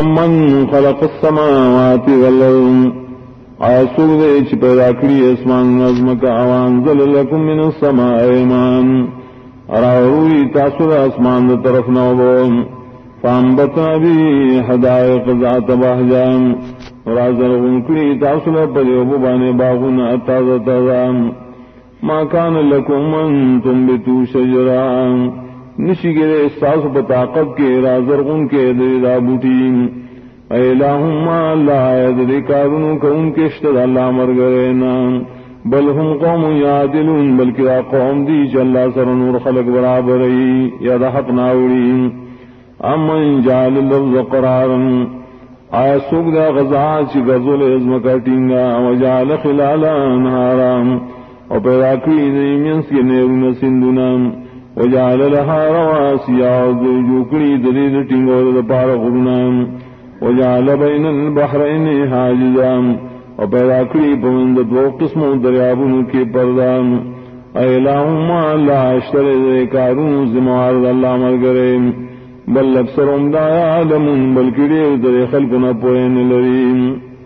من خلق السماوات والارض آسوک دے چھ پیدا کری اسمان نظم کا وانزل لکم من السماء ماء اراوی تاثر اسمان دا طرف نوبو فانبتنا بی حدائق ذات بہجان رازرغن کری تاثر پریوبو بانے باغنا تازہ تازہ ما کان لکم ان تنبتو شجران نشی گرے استاس بطاقت کے رازرغن کے دریدہ بوٹین ایلہم اللہ ایدری کارنو کا ان کے اشتد اللہ مرگرینا بل ہم قوم یادلون بلکہ قوم دی چا اللہ سر نور خلق برابری یا دا حق ناوری امن جعل اللفظ قرارا آیا سوک دا غزا چی غزول ازمکا ٹینگا وجعل خلالا انہارا اور پیدا کری دیمینس کے نیرون سندنا وجعل لها رواسیا جوکڑی دلید ٹینگور دا پار غرنا وجعل بین البحرین حاجزا اور پیدا کری پوند دو قسم دریابن کے پردام ایلہم اللہ اشتر کارون زموارد اللہ مرگرے بل اکثرهم لا يعلمون بلکہ دیر در خلقنا پوین لریم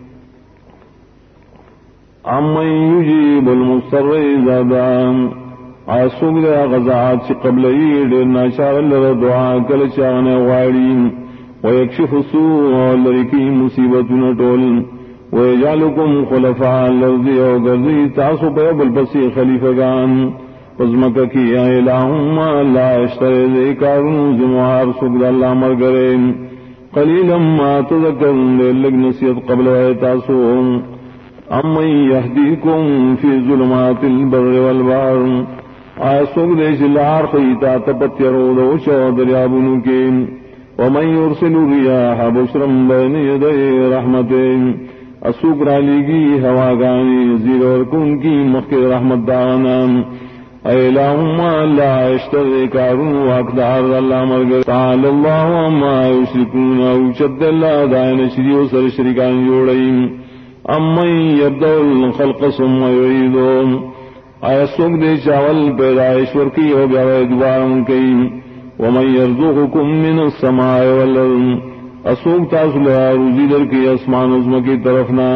امن یجیب المضطر اذا دعا آسوک دیا غزات چی قبلی دیر ناچار اللہ دعا کل چاہنے غاریم ویکشف السوء لرکی مصیبتنا طول ویجعلکم خلفاء الارض وگرزی تاسو پیبل پسی خلیفگان وزمکہ کی الہم اللہ اشترے دے کارون زموار سکد اللہ مرگرے قلیلا ما تذکرون دے لگ نصیت قبل تاسو امن یهدیکم فی ظلمات البر والبحر آیا سکد جلار خیتا تپتیرو دوشو دریابنو کے ومن يرسل الرياح بشرا بين يدي رحمته اسوک رالیگی ہواگانی زیر اور کن کی مخیر رحمت دانا ایلہم اللہ اشتر کارون واقدار اللہ مرگر تعالی اللہ اما یشرکون اوچد اللہ دائن شریع سر شرکان جوڑیم امن یبدأ الخلق ثم یعیدون آیا سوک دے چاول پیدائشور کی ہو بیاوے دوبارن کی ومن یرزقکم من السماء والارض اسوک تاسلہ روزی در کی اسمان عظم کی طرفنا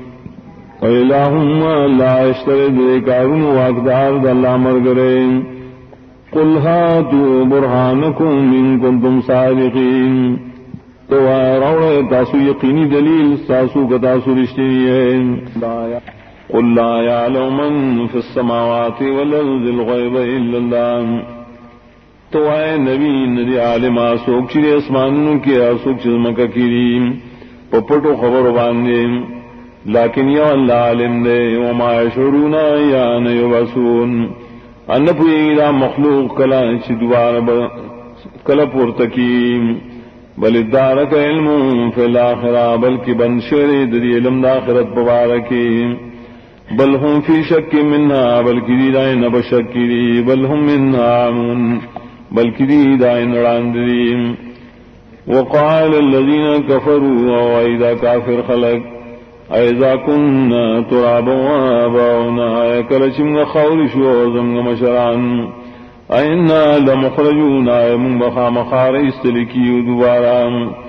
وَإِلَٰهُمَّ لَا يَشْتَرِدْ لِكَارُنُ وَاقْدَارُ دَلَّا مَرْگَرَيْن قُلْ هَاتُوا بُرْهَانَكُمْ إِن كُنتُمْ صَادِقِينَ تو روڑے تاسو یقینی دلیل تاسو کا تاسو رشتنی ہے قُلْ لَا يَعْلَمُ مَن فِي السَّمَاوَاتِ وَالْأَرْضِ الْغَيْبَ إِلَّا اللَّهُ تو اے نبی ندی عالم آسوک چیرے اسمانوں کی آسوک چیزمکہ کریم پپٹو خبر باندے لیکن یا اللہ علم دے وما یشعرون ایان یبعثون ان پوئی دا مخلوق کلا چی دوبارہ کلا پورتکیم بل ادارک علم فی الاخرہ بلکہ بنشر دری علم دا آخرت پبارکی بل ہم فی شک منہا بلکہ دی دائن بشکری بل ہم منہا عامون بلکہ دی دائن راندریم وقال الذین کفروا وعیدہ کافر خلق ایزا کننا ترابا وآباؤنا کلچم خورش وزمگ مشران اینا لمخرجون من بخا مخار استلکی دوبارا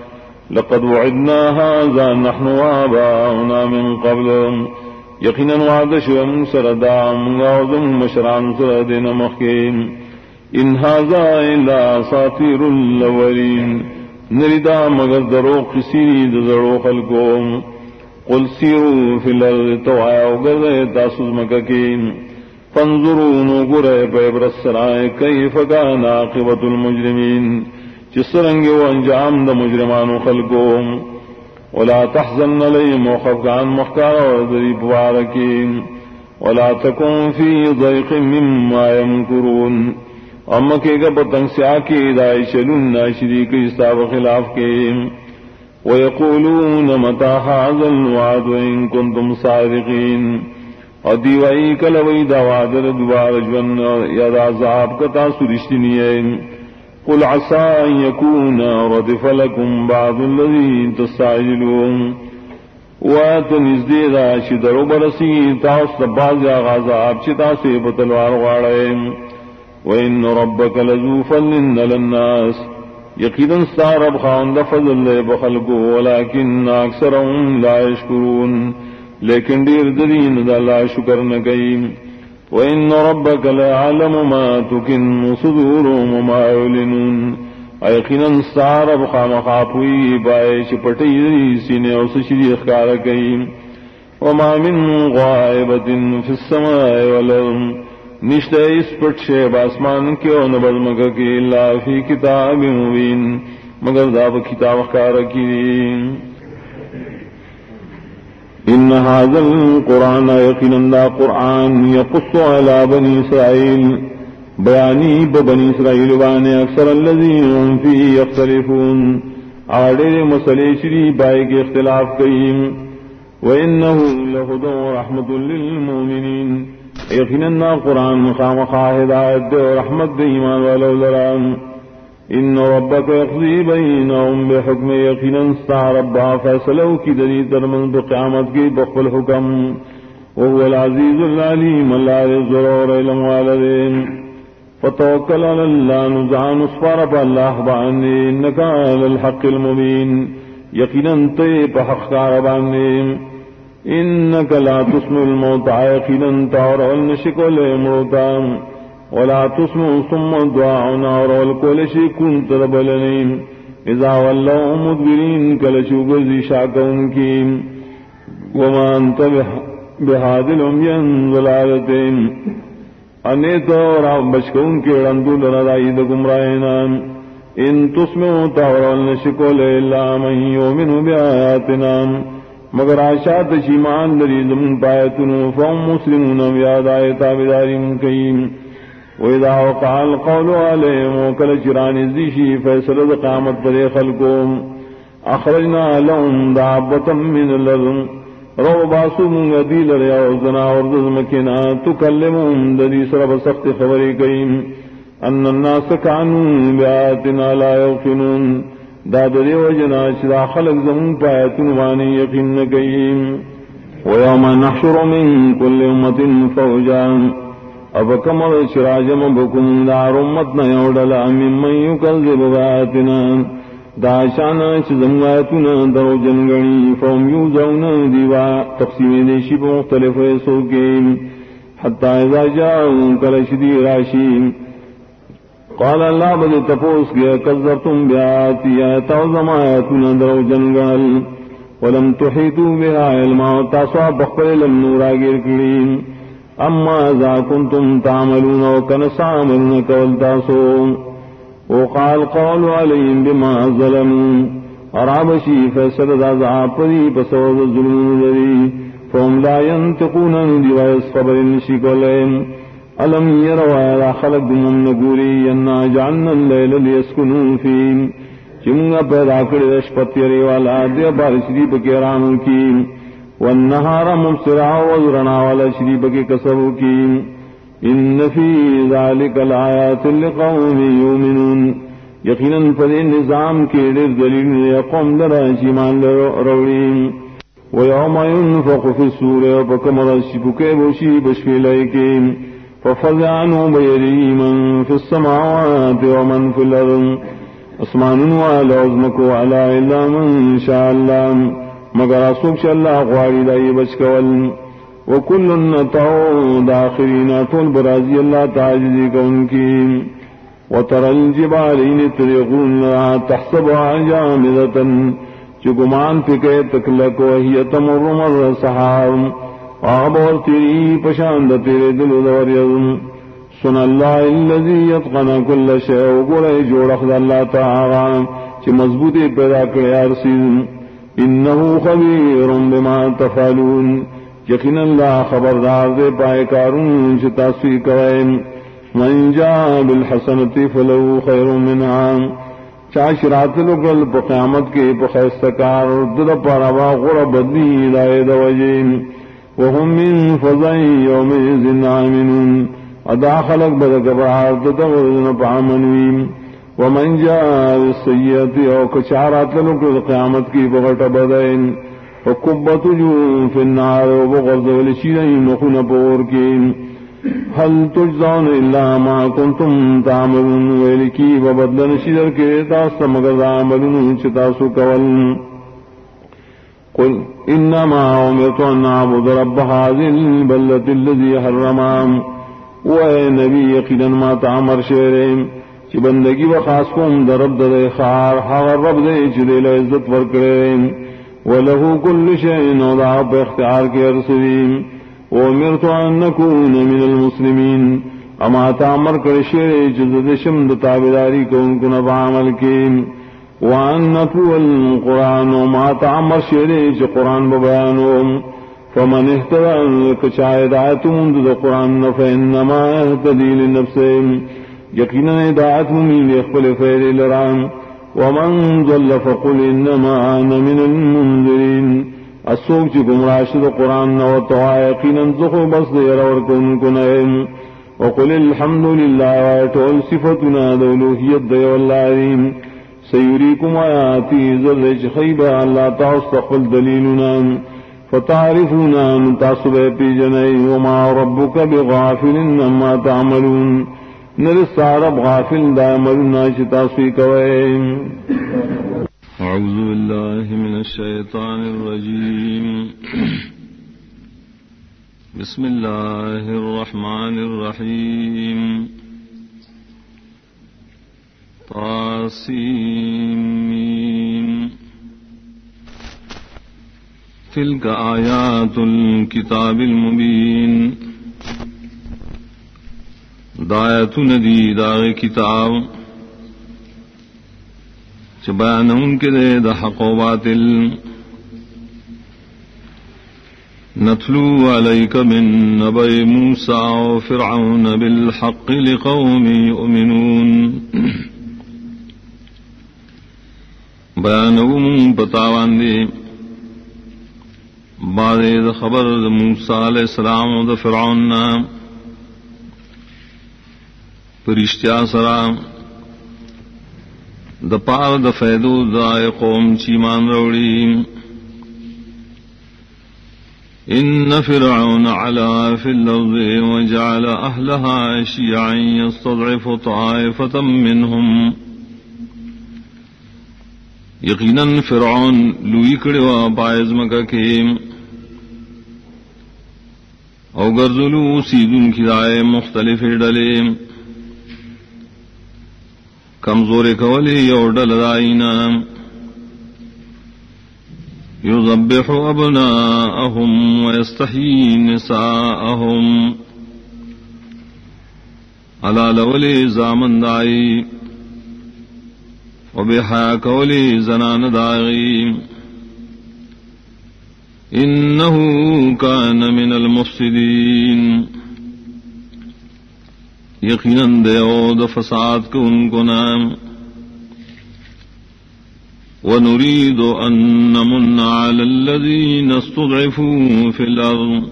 لقد وعدنا هذا نحن وآباؤنا من قبل یقینا وعدش ومن سردا من وزمگ مشران سردین مخیم ان هذا الا ساطیر الاولین نردا مگر دروق سیری دروق القوم قل سیروا فی الارض تو آیا اگر تاسوز مککین فانظروا نگرے پیبرس سرائے کیف کان عاقبت المجرمین جس رنگ و انجام دا مجرمان خلقوں ولا تحزن علیہم وخفقان مخکار وردری بوارکین ولا تکن فی ضیق مما یمکرون اما کے گا پتنگ سیاکی دائی چلون ناشری کی استاب خلاف کے وَيَقُولُونَ مَتَى هَذَا الْوَعْدُ إِن كُنتُمْ صَادِقِينَ اور دیوائی کلوئی دا وعدر دوبار جون یا دا عذاب کا تاسو رشتنی ہے قُلْ عَسَىٰ أَن يَكُونَ رَدِفَ لَكُمْ بَعْضُ الَّذِي تَسْتَعْجِلُونَ وَاتَ نِزْدِيدَ شِدَرُ بَرَسِي تاس تباز یا غازاب چی تاسو بتلوار غاڑے وَإِنَّ رَبَّكَ لَذُو فَضْلٍ عَلَى النَّاسِ یقیناً رب خواند فضل دے بخلقو ولکن اکثرهم لا یشکرون لیکن دیر دین دا اللہ شکر نہ کئی وَإِنَّ رَبَّكَ لَيَعْلَمُ مَا تُكِنُّ صُدُورُهُمْ وَمَا يُعْلِنُونَ ایقیناً رب خامخاپوئی بائے چپٹی سینے اور سشری اخکار کئی وما من غائبة في السماء والأرض نشتے اس پٹ شیب آسمان کے اور نبضمک کی اللہ فی کتاب مبین مگر داب کتاب اخکار کی ان هذا القرآن یقینا قرآن یقص علی بنی اسرائیل بیانی بنی اسرائیل وانے اکثر الذین هم فی یختلفون آڑے مسئلے شری بائے کے اختلاف کئیم وَإِنَّهُ لَهُدًى وَرَحْمَةٌ لِّلْمُؤْمِنِينَ یقیناً قرآن خامخواہ ہدایت دے اور رحمت دے ایمان والو لرام ان ربک یقضی بینہم بحکم یقیناً ربا فیصلو کی دری ترمن بقیامت کی بخل حکم وهو العزیز العلیم اللہ ضرور علم والدین فتوکل علی اللہ نزعان اسفار پا اللہ بانے انکا علی الحق المبین یقیناً تے پا حق کار بانے انك لا تسمع الموتى يقينا تعرى النشكل موتا ولا تسمع ثم دعاء نار والكل شيء كنت ربلني اذا ولوا مدبرين كلشوغزي شاكون كيم وما انت بهذه العمي ضلالتين انيت رب بشكون کے رندول رضائی گمراہنا ان تسمع تعرى النشكل الا من يؤمن بآياتنا مگر آشات شیمان لری زمن پایتنو فهم مسلمون بیاد آیتا بداریم کئیم وَإِذَا وَقَعَ الْقَوْلُ عَلَيْهِمْ وَكَلَ چران ازدیشی فیصلت قامت پر خلقوم اخرجنا لهم دعبتا من الارض رو باسو منگا دیل ریا وزنا وردز مکنا تکلمهم ددی سرب سخت خبری کئیم ان الناس کانون بیاتنا لا یوقنون دادری و جنا شدا خلق زمون پایتن وانی یقین نکیم ویوم نحشر من کل امت فوجا اب کمر شراجم بکم دار امتنا یوڑلا ممن یکذب بآیاتنا داشانا چزم آیتنا درو جنگنی فهم یوزون دیوا تقسیم دیشی پا مختلف ایسو کیم حتی اذا جاؤن کلشدی راشیم قال اللہ بدے تپوس گیا کذبتم بیاتی آیتا و زمایتنا درو جنگل ولم تحیطو بها علما و تاسوا بخبر لم نورا گر کریم اما اذا کنتم تعملون و کنسا عملون کول تاسو وقال قول علیہم بما ظلمون عرابشی فیصل دازا پری پسوز ظلمون ذری فهم لا ينتقون دیوائس خبر نشکلیم علم يروا خلق دمم نگوری انا جعلنا اللیل لیسکنون فیم چمگا پیدا کر اشپت یری والا دیا بار شریف کے رانو کی والنہار مبصرا وزرنا والا شریف کے کسبو کی ان فی ذالک الآیات لقوم یومنون یقیناً پر نظام کے در دلیل قوم درہ شیمان روڑیم ویوم ينفق فی السور وپکمر شبکے بوشی بشفی لائکیم ففزعنوا بيدي من في السماوات ومن في الأرض اسمان وعلى عظمك وعلى إلا من شاء الله مگر اسوک شاء الله غواری دائی بچکول وكل نتعو داخرین طول برازی اللہ تعجزی کون کی وترى الجبالين تريقون تحسبها جامدة چگمان فکے تکلک وهي تمر مر السحاب اور تیری پشاند تیرے دل دوریم سن اللہ الذی یتقن کل شیء گڑے جوڑخ اللہ تعالی چ مضبوطی پیدا کرے ارسیز انه خبیر بما تفعلون یقینا اللہ خبردار دے پائے کارون چ تاسوی کرے من جاء بالحسنۃ فلو خیر منها چاشرات لگل قیامت کے پخیستکار در پاروا غر بدلی دائے دوجین وهم من فضع يومئذ آمنون ادا خلق بدکبرات تغرزن پامنویم ومن جاء بالسیئۃ او کچارات لنک قیامت کی بغٹ بدین فکبت وجوہهم فی النار وبغرز ولشین نخون پور کی هل تجزون الا ما كنتم تعملون ولکی وبدل شجر کے تاسو مگر عملون چتاسو کول قل انما امرت ان اعبد رب هذه البلدة الذي حرمها و نبی یقینا ما تعمر شعریم چی بندگی و خاص کوم در رب در خار حغر رب دے چی دے لعزت ورکریم ولہو کل شئین و دا پہ اختیار کے ارسلیم وامرت ان نکون من المسلمین اما تعمر کر شعر چی زد شمد تابداری کون کن بعمل کیم وان نتلو القرآن و ما تعمر شعر چی قرآن ببیانوم فمن اهتدى کچائد آیتون دا قرآن فإنما اهتدی لنفسهم یقینا ہدایت ممین اخبل فیر لرام ومن ضل فقل انما انا من المنذرین السوق چی گمراشد قرآن و توعا یقینا زخو بس دیر ورکن کنائم وقل الحمد للہ ویتول صفتنا دولوحیت دی واللہیم سیوریکم آیاتی ذرچ خیبہ اللہ تاستقل دلیلنا فتعرفونا نتاصب پی جنئی وما ربک بغافل اما تعملون نرسارب غافل دائمرنا چتاسوی کوئیم اعوذ باللہ من الشیطان الرجیم بسم اللہ الرحمن الرحیم طاسیم تلک آیات الکتاب المبین دایت ندی داغ کتاب چبان ان کے دے دا حق و باطل نتلو علیک من نبع موسیٰ و فرعون بالحق لقوم یؤمنون بیانوم پتاوان دے بعد دا خبر دا موسیٰ علیہ السلام و دا فرعون نام پرشتیا سرام د پار د فیدو دائے قوم چیمان روڑی ان فرعون علا فی الارض وجعل اہلها شیعا یستضعف طائفة منهم یقینا فرعون لوی کڑوا پائز مکہ کے او گرزلو سیدن کی دائے مختلف ڈلے کمزور کولی یو ڈل دائینا یذبح ابناءهم ویستحیی نساءهم علا لولی زامن دائی وبحا کولی زنان دائی انہو کان من المفسدین یقیناً دیو د فساد کو ان کو نام ونريد ان نمن على الذين استضعفوا في الارض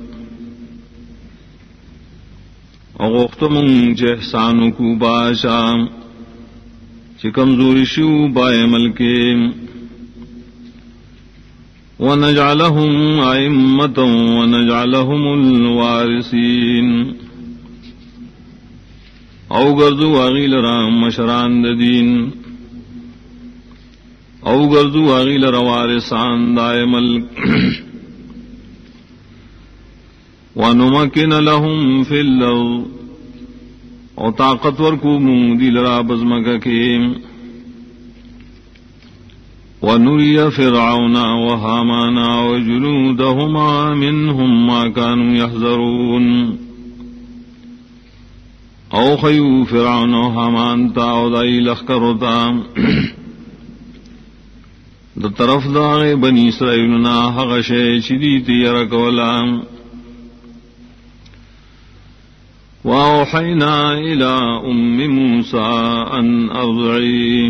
اغختم جہسان کو باشا چکمزوری شو بائے ملکے ونجعلهم ائمة ونجعلهم الوارثين او گردو آغیل رام مشران دین او گردو آغیل روارسان دائے ملک ونمکن لهم فی الارض او طاقتور کو مودی لرا بزمکہ کے ونری فرعون وہامان وجنودہما منہم ما كانوا يحذرون او خیو فرعون و حامان تا او دائی لخکر تا دا طرف داغ بنی اسرائیلنا حق شے چیدی تیرکولا واوحینا الى ام موسیٰ ان ارضعی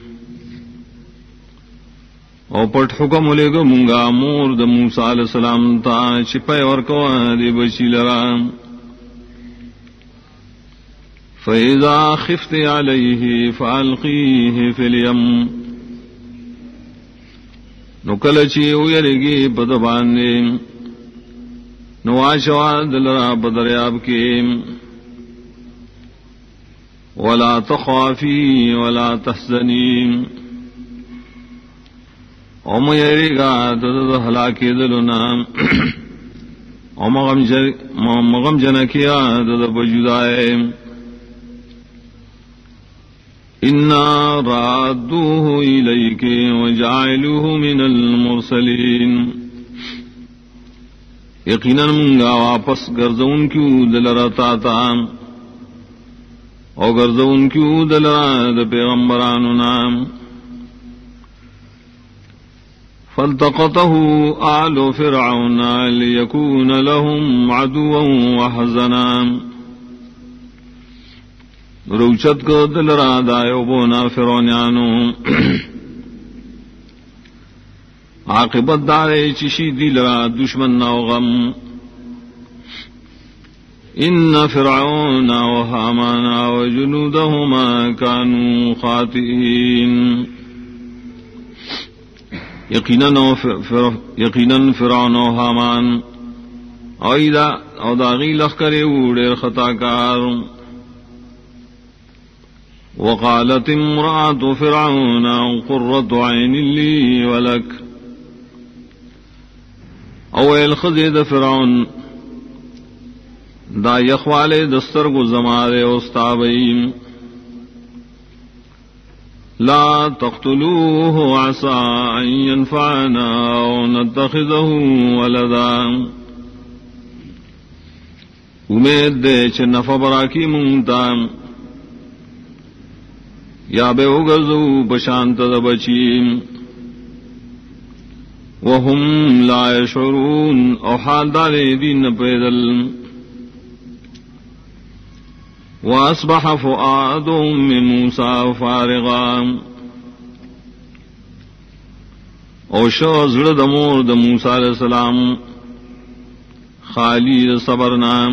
او پٹ حکم لے گا منگا مور دا موسیٰ علیہ السلام تا چپے ورکوا دی بچی لرام فَإِذَا خِفْتِ عَلَيْهِ فَأَلْقِيهِ فِي الْيَمِّ نو کلچی ویرگی پدباندے نواشوا دلرا بدریاب کے ولا تخافی ولا تحزنی او میری گا دد ہلاکی دلنا او مغم جنکیا دد بجدائے انا رادوه الیک وجعلوه من المرسلین یقیناً منگا واپس گرزون کیوں دلرتا تا او گرزون کیوں دلرا د پیغمبرانو نام فالتقطه آل فرعون ليكون لهم عدوا وحزنا روچت کو دلرا دایو بونا فرعونانو عاقبت دارے چشی دلرا دشمن نو غم ان فرعون وهامان وجنودهما كانوا خاطئين یقیناً فرعون و حامان او داغی لخکرے اوڑے خطاکار وقالت امرأة فرعون قرة عين لي ولك اویل خزید فرعون دا یخوالے دستر کو زمارے استابئیم لا تقتلوه عسى ان ينفعنا او نتخذه ولدا امید دے چھ نفع براکی منگتا یا بے اگزو بشانت دبچیم وهم لا يشعرون او حال دارے دین پیدل وَأَصْبَحَ فُؤَادُ أُمِّ مُوسَىٰ فَارِغًا او شو زړه د مور د موسی علیہ السلام خالی صبر نام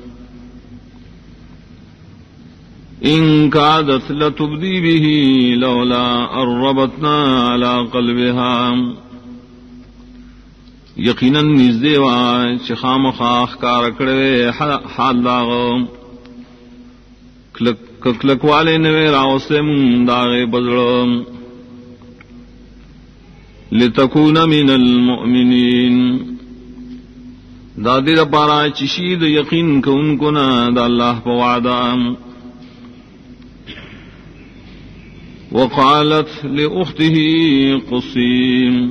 ان کادت لتبدی به لولا ربطنا على قلبها یقیناً نږدې وا چې خامخا ښکار کړې حال داغ کلک والے نوے راوسے من داغے بدڑ لتکون من المؤمنین دادی دا پارا چشید یقین کو ان کو نا دا اللہ پا وعدا وقالت لأخته قصیم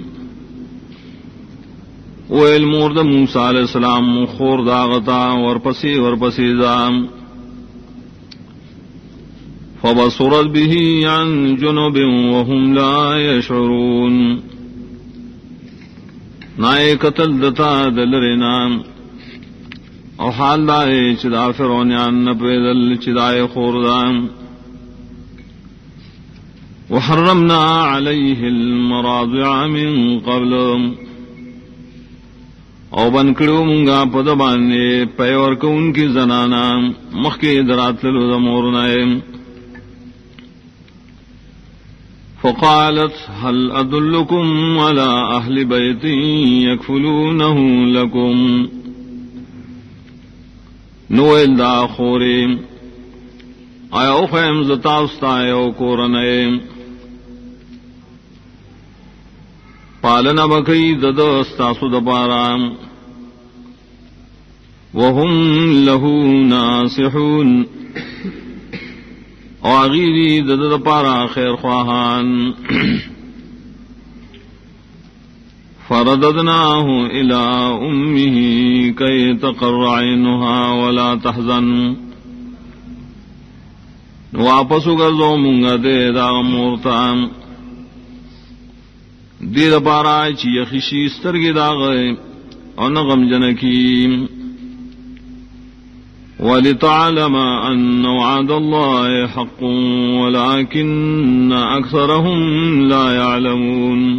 ویل مورد موسیٰ علیہ السلام خور داغتا ورپسی دام فبصرت به عن جنوب وهم لا يشعرون نائے قتل دتا دلرنا او حال دائے چدا فرعونیان نپیدل چدائے خوردان وحرمنا عليه المراضع من قبل او بنکڑو منگا پدبانے پیور کو ان کی زنانا مخی درات للو دمورنائے فقالت هل أدلكم على أهل بيت يكفلونه لكم نویل دا خوریم آیا اخیم زتاستایو کورنیم پالنا بکی ددستاسو دپارام وهم له ناصحون آغیری دد پارا خیر خواہان فرددناه الى امه كي تقر عينها ولا تحزن واپس گرزو منگا دے دا مورتا دید پارا چی یخشی سترگی دا گئے اور نغم جنکی وَلِتَعْلَمَ أَنَّ وَعْدَ اللَّهِ حَقٌّ وَلَكِنَّ أَكْثَرَهُمْ لَا يَعْلَمُونَ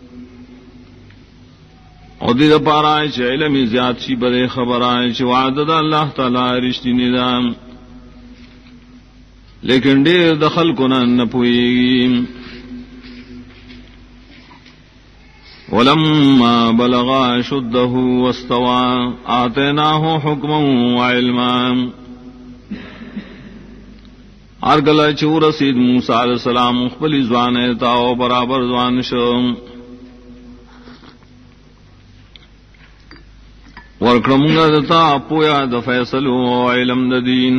اور دید پارا چی علمی زیاد چی برے خبر آئے چی وعدد اللہ تعالی رشتی نظام لیکن دیر دخل کنن نپوئی ولما بلغ أشده واستوى آتيناه حكما وعلما ارگل چور سید موسیٰ علیہ السلام مخبلی زوان تاو برابر زوان شو ورکرمگا دتا پویا د فیصلو علم د دین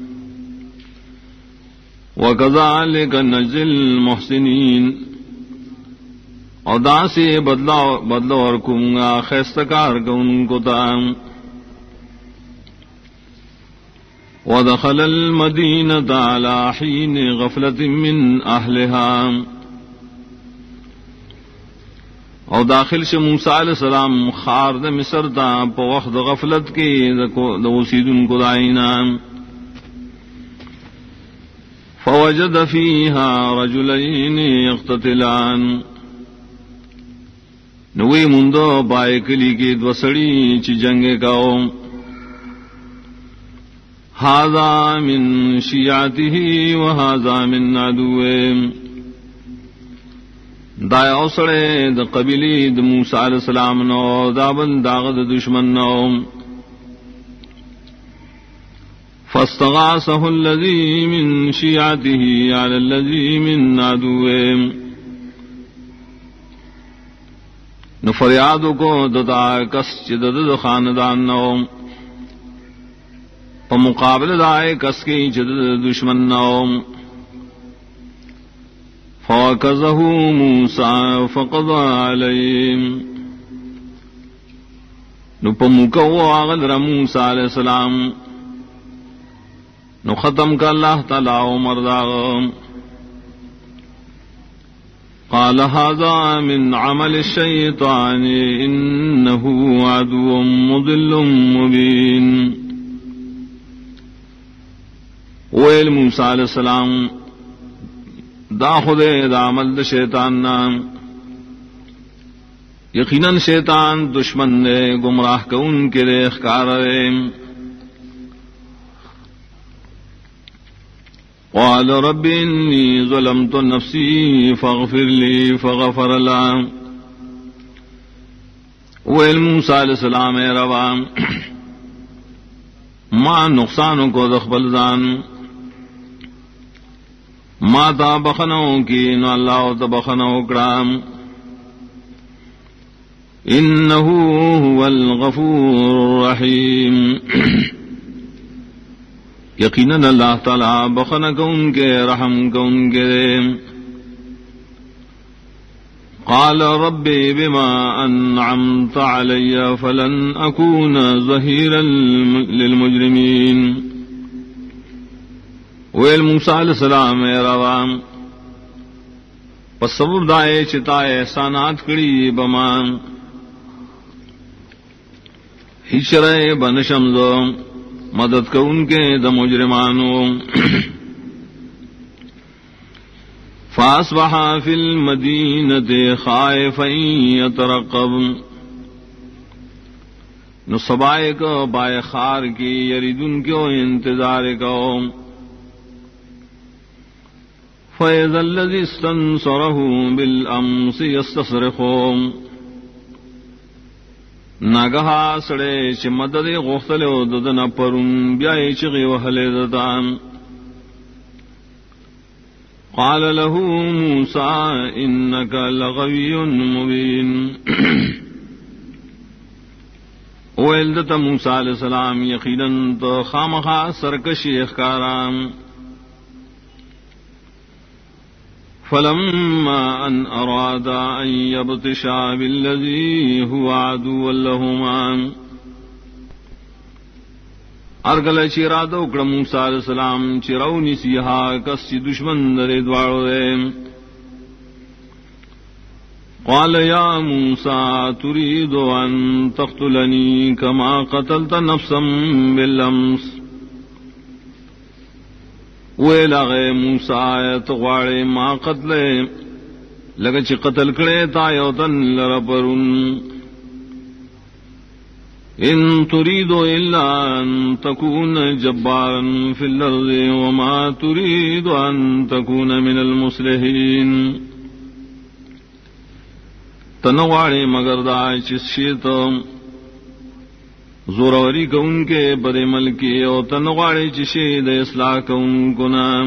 وکذالک نجزی المحسنین اور دا سے بدلا ورکمگا خیستکار کا ان کو تام ودخل المدینة على حین غفلت من اہلها اور داخل سے موسیٰ علیہ السلام خار د مصر تا پا وقت غفلت کے دوسیدن کو دائینا فوجد فیها رجلین یقتتلان نوی مندو پائے کلی کی دوسڑی چی جنگ کاؤ هذا من شیعته وهذا من عدوه دا اوسڑے د قبیلی د موسیٰ علیہ السلام نو دا بل داغ د دشمن نو فاستغاثه الذی من شیعته علی الذی من عدوه نو فریادو کو دتا کس چد د خاندان نو مقابل دائے کس کی جد دشمن نوم فوکزہ موسیٰ فقضى علیہم نو پمکو آغل را موسیٰ علیہ السلام نو ختم کا اللہ تعالی عمر داغم قال هذا من عمل الشیطان انه عدو مضل مبین ویل موسیٰ علیہ السلام دا خودے دا عمل دا شیطان نام یقیناً شیطان دشمن دے گمراہ کا ان کے دے اخکار دے قال رب انی ظلمت نفسی فاغفر لی فغفر لا ویل موسیٰ علیہ السلام اے ربا ما نقصانوں کو دخبل زان ما تا بخنو کی نو اللہ تا بخنو کرام انہو هو الغفور الرحیم یقیناً اللہ تعالی بخن کون کے رحم کون کے قال رب بما انعمت علی فلن اکون ظہیرا للمجرمین ویل موسیٰ علیہ السلام اے روام پس سبب دائے چتا احسانات کری بمان ہشرے بنشمزو مدد کا ان کے دا مجرمانو فاصبح فی المدینة خائفا یترقب نو سبائے کو بائے خار کی یریدن کیوں انتظار کو فَإِذَا الَّذِي اسْتَنصَرَهُ بِالْأَمْسِ يَسْتَصْرِخُ ناگہا سڑے چھ مدد غختلو ددن پرن بیائی چغی وحلے دتان قال له موسى إنك لغوي مبين ویلدت موسیٰ علیہ السلام یقیناً تو خامخا سرکشی اخکارام فلما ان اراد ان يبطشا بالذي هو عدو لهما ارگل چیرادو کڑ موسیٰ علیہ السلام چیرونی سیہا کس چی دشمن در دوارو دے قال یا موسیٰ تريد ان تقتلنی کما قتلت نفسا بالامس ویلا غے موسیٰ تغواڑے ما قتلے لگا چی قتل کرے تا یوتن لرپرن ان تريد الا ان تكون جبارا في الارض وما تريد ان تكون من المصلحين تنواڑے مگر دا چشیت زوروری کو ان کے برے ملکی او تنواڑے چشید اصلاح کو ان کو نام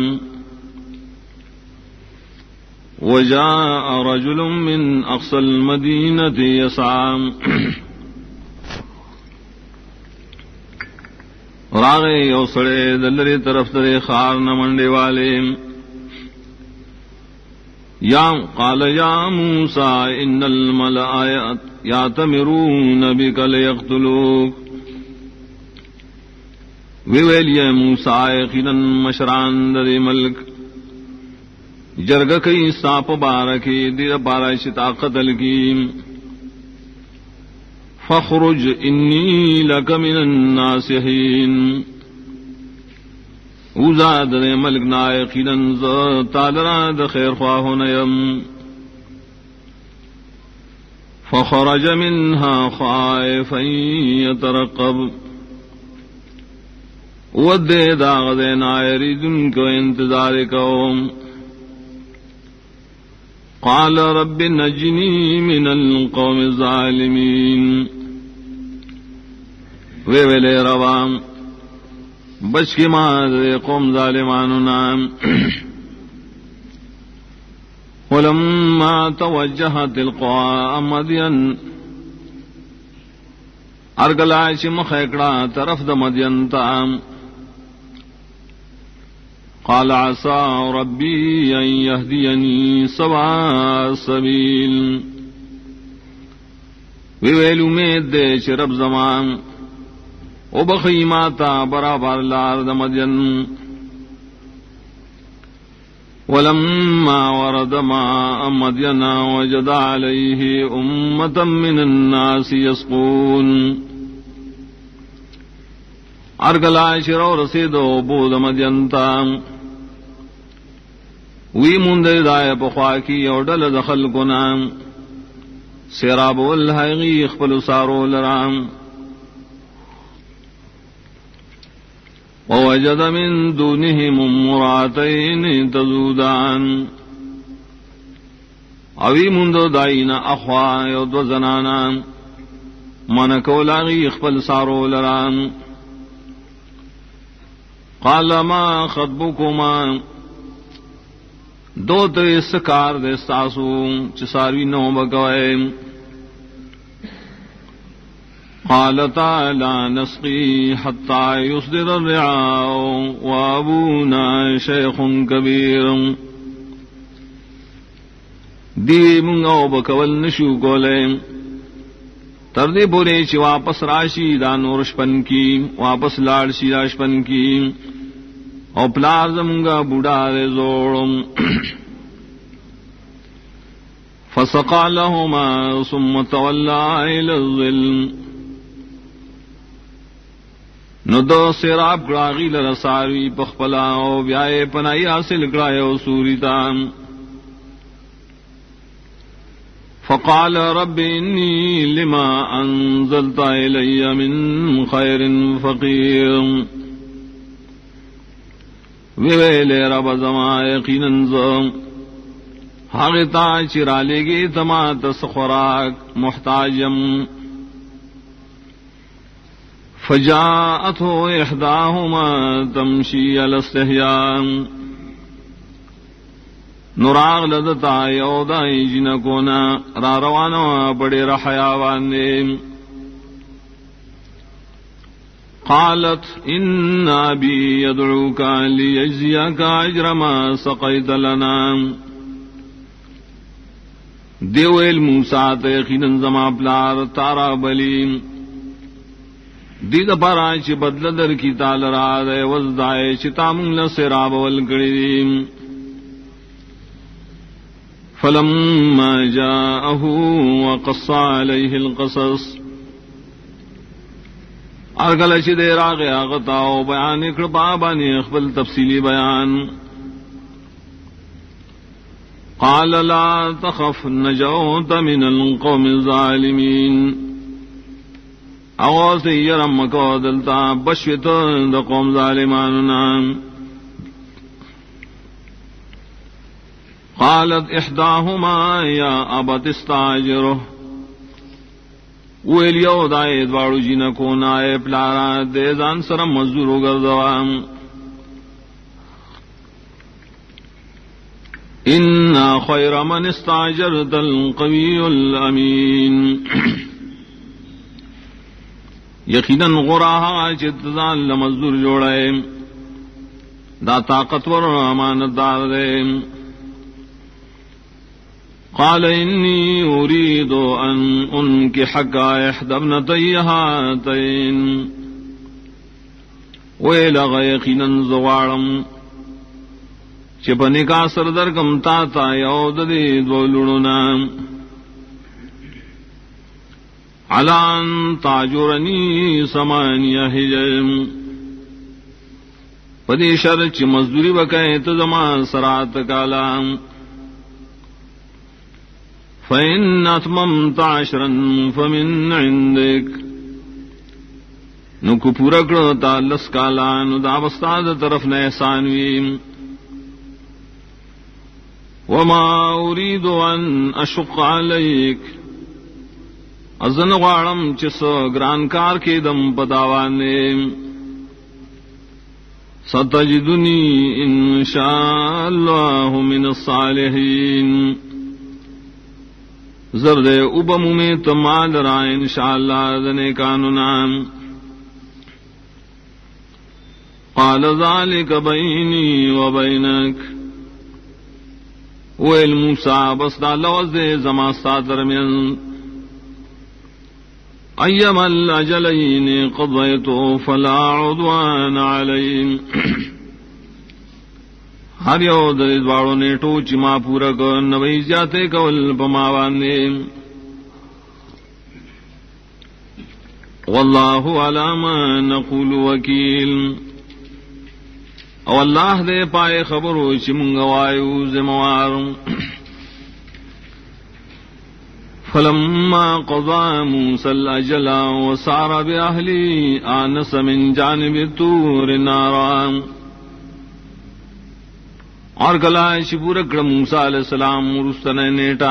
وجاء رجل من اقصى المدينة يسعى راغے یو سڑے دلری طرف ترے خار نہ منڈے والے قال یا موسیٰ ان الملأ یاتمرون بک لیقتلوک ویویلی موسیٰ یقیناً مشران در ملک جرگ کئی ساپ بارکی دیر پارشتا قتل کی فخرج انی لک من الناصحین اوزاد دے ملک نائقیناً تالرا دا خیر خواہ نیم فخرج منها خائفا یترقب ودے داغ دے نائری دن کو انتظار قوم قال رب نجنی من القوم الظالمین ویلے روام بچ کی ماں قوم ظالمانو نام ولما توجہ تلقاء مدین ارگلاش مخیکڑا طرف دا مدین تام قال عسى ربي أن يهديني سواء السبيل ویل امید دے شرب زمان او بخی ماتا برابر لار دا مدین ولما ورد ماء مدین وجد عليه أمة من الناس يسقون ارگلا شرو رسیدو بود مدین تام وی مندے دائے پخواکی اور ڈل دخل کو نام سیراب والحیغی اخبل سارو لرام ووجد من دونهم امراتین تزودان اوی مندو دائین اخوا یود زنانا منکو لاغی اخبل سارو لرام قال ما خطبکما دو تو اس کار دے ساسو چساروی نو بگوئے قالتا لا نسقی حتی یصدر الرعاء وابونا شیخ کبیر دی منگو بکول نشو کولے تردے بولے چی واپس راشی دا نورشپن کی واپس لاڑشی راشپن کی او پلازمگا بوڑا دے زوڑم فسقا لهما ثم تولى الى الظل نو دو سیراب گراغی لرساروی پخپلا او بیائے پنائی حاصل گرائے او سوریتان فقال رب انی لما انزلت الی من خیر فقیر ویلے رب زما یقیناً زم حاغتا چرالے گی تما تس خوراک محتاجم فجاءته احداهما تمشي على استحياء نراغ لدتا یودائی جنکونا را روانا بڑے رحیاوان دے قالت ان ابی یدعوک لیجزیک اجر ما سقیت لنا دیویل موسیٰ تیقیناً زما پلار تارا بلیم دید پارا چی بدل در کی تال را دے وزدائے چی تامن لسراب والگریم فلما جاءه وقص عليه القصص ارگل چی دیر آگے آغتاو بیان اکڑ بابانی اخبل تفصیلی بیان قال لا تخف نجوت من القوم الظالمین او سیرم کو دلتا بشوت دا قوم ظالماننا قالت احداهما یا ابت استاجره ویلیو دائے دوارو جنکو نائے پلارا دے زان سر مزدورو گردوام ان خیر من استاجرت القوی الامین یقیناً غراہا چتزان لمزدور جوڑے دا طاقتور امانتدار دے قال انی اريد ان انکحک احدی ابنتی ہاتین ویلغ یقیناً زوارم چپنی کا سردر کم تا یود دی دولڑنا علان تاجرنی سمانیہ حجم پدی شرچ مزدوری بکے تزمان سرات کالام فإن أتممت عشرا فمن عندك نکو پورا کرو تا لس کالان دا بستاد طرف نیسانویم وما أريد أن أشق عليك ازن غارم چس گران کار کے دم پتاوانے ستجدنی انشاء اللہ من الصالحین زرد ابم میں تمال رائے انشاءاللہ دنے کانونام قال ذالک بینی و بینک ویل موسیٰ بس دا لوز دے زماستا درمیان ایم الاجلین قضیتو فلا عدوان علیم ہر یو در دوارو نیٹو چما پورا کر نوی جاتے کول پماوانے واللہ علی ما نقول وکیل او اللہ دے پائے خبرو چمگوائیو زموار فلما قضى موسى الأجل وسار بأهله آنس من جانب الطور نارا اور کلا شپور اکڑ موسیٰ علیہ السلام رستن نیٹا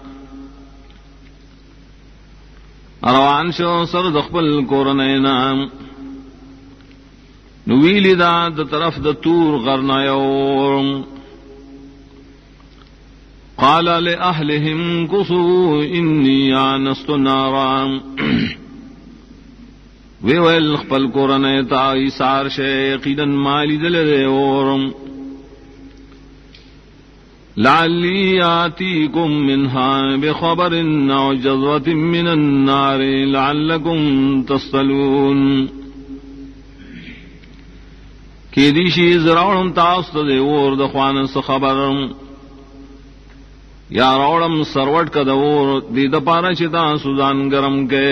روان شو سر دخبل کورنینا نویلی دا دا طرف دا تور غرنایور قال لأهلهم قصوا إني آنست نارا ویویل خپل کورنیتا ایسار شیقیدن مالی دلدے اورم لعلی آتیکم منها بخبر او جذوة من النار لعلکم تصطلون کی دیشی زراؤڑم تاست دے اور دخوانس خبرم یا روڑم سروٹ کا دور دی دپارا چتا سوزان گرم کے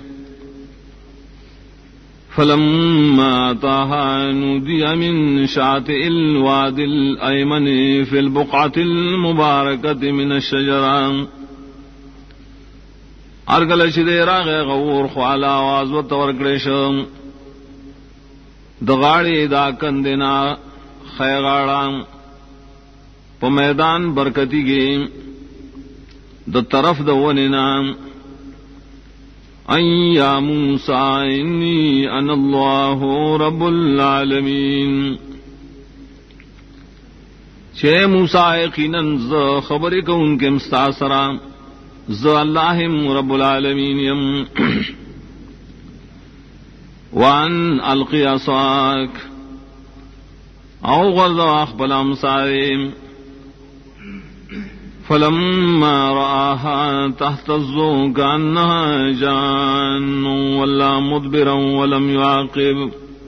فلما اتاها نودي من شاطئ الوادي الأيمن في البقعة المباركة من الشجرة ارگل شدے راغ غور خوالا آواز و تورکڑش دغاڑی دا کندنا خیغاڑا پا میدان برکتی گے دا طرف دا وننا ان یا موسیٰ انی انا اللہ رب العالمین چھے موسیٰ یقیناً ز خبری کو ان کے مستاثرہ ز اللہ رب العالمین یم وان القی عصاک او غرض اخبل امسائم فلما رآها تهتز كأنها جان ولا مدبرا ولم يعاقب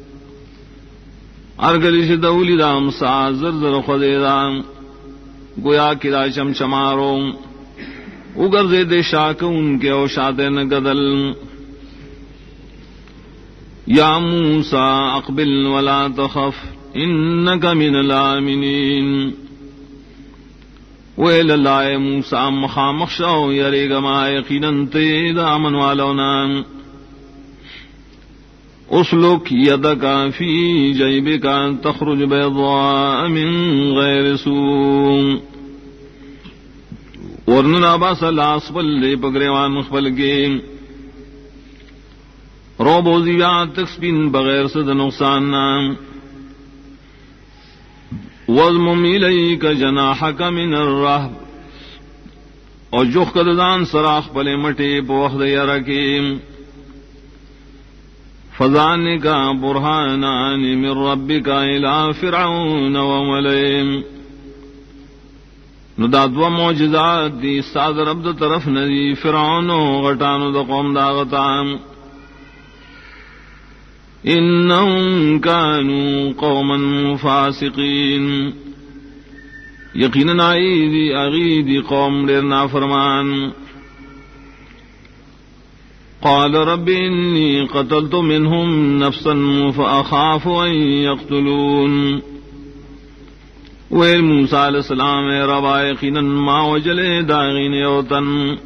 ارگلش دولی دام سا زرزر خدیدام گویا کدا چمچمارو اگر زید شاک ان کے اوشادن گدل یا موسیٰ اقبل ولا تخف انکا من الامنین ویل اللہ موسیٰ مخامخ شو یریگا ما یقیناً تید آمن والونا اسلک یدکا فی جیبکا تخرج بیضاء من غیر سوء ورننا باس لاس بل پگریوان مخبل کے رو بوزیات تکسبین بغیر صد نقصان نام وَاضْمُمْ إِلَيْكَ جَنَاحَكَ مِنَ الرَّهْبِ اور جوخ کدزان سراخ پلے مٹے پوخد یرکیم فَذَانِكَ بُرْهَانَانِ مِنْ رَبِّكَ إِلَى فِرْعَوْنَ وَمَلَئِهِ نو دا دو معجزات دی استاد رب دا طرف ندی فرعون و غٹانو دا قوم دا غطام انہم کانوا قوما فاسقین یقیناً آئی دی قوم دیر نافرمان قال رب انی قتلت منہم نفسا فاخاف ان یقتلون ویل موسیٰ علیہ السلام ربا یقیناً ما وجلے داغین یوتن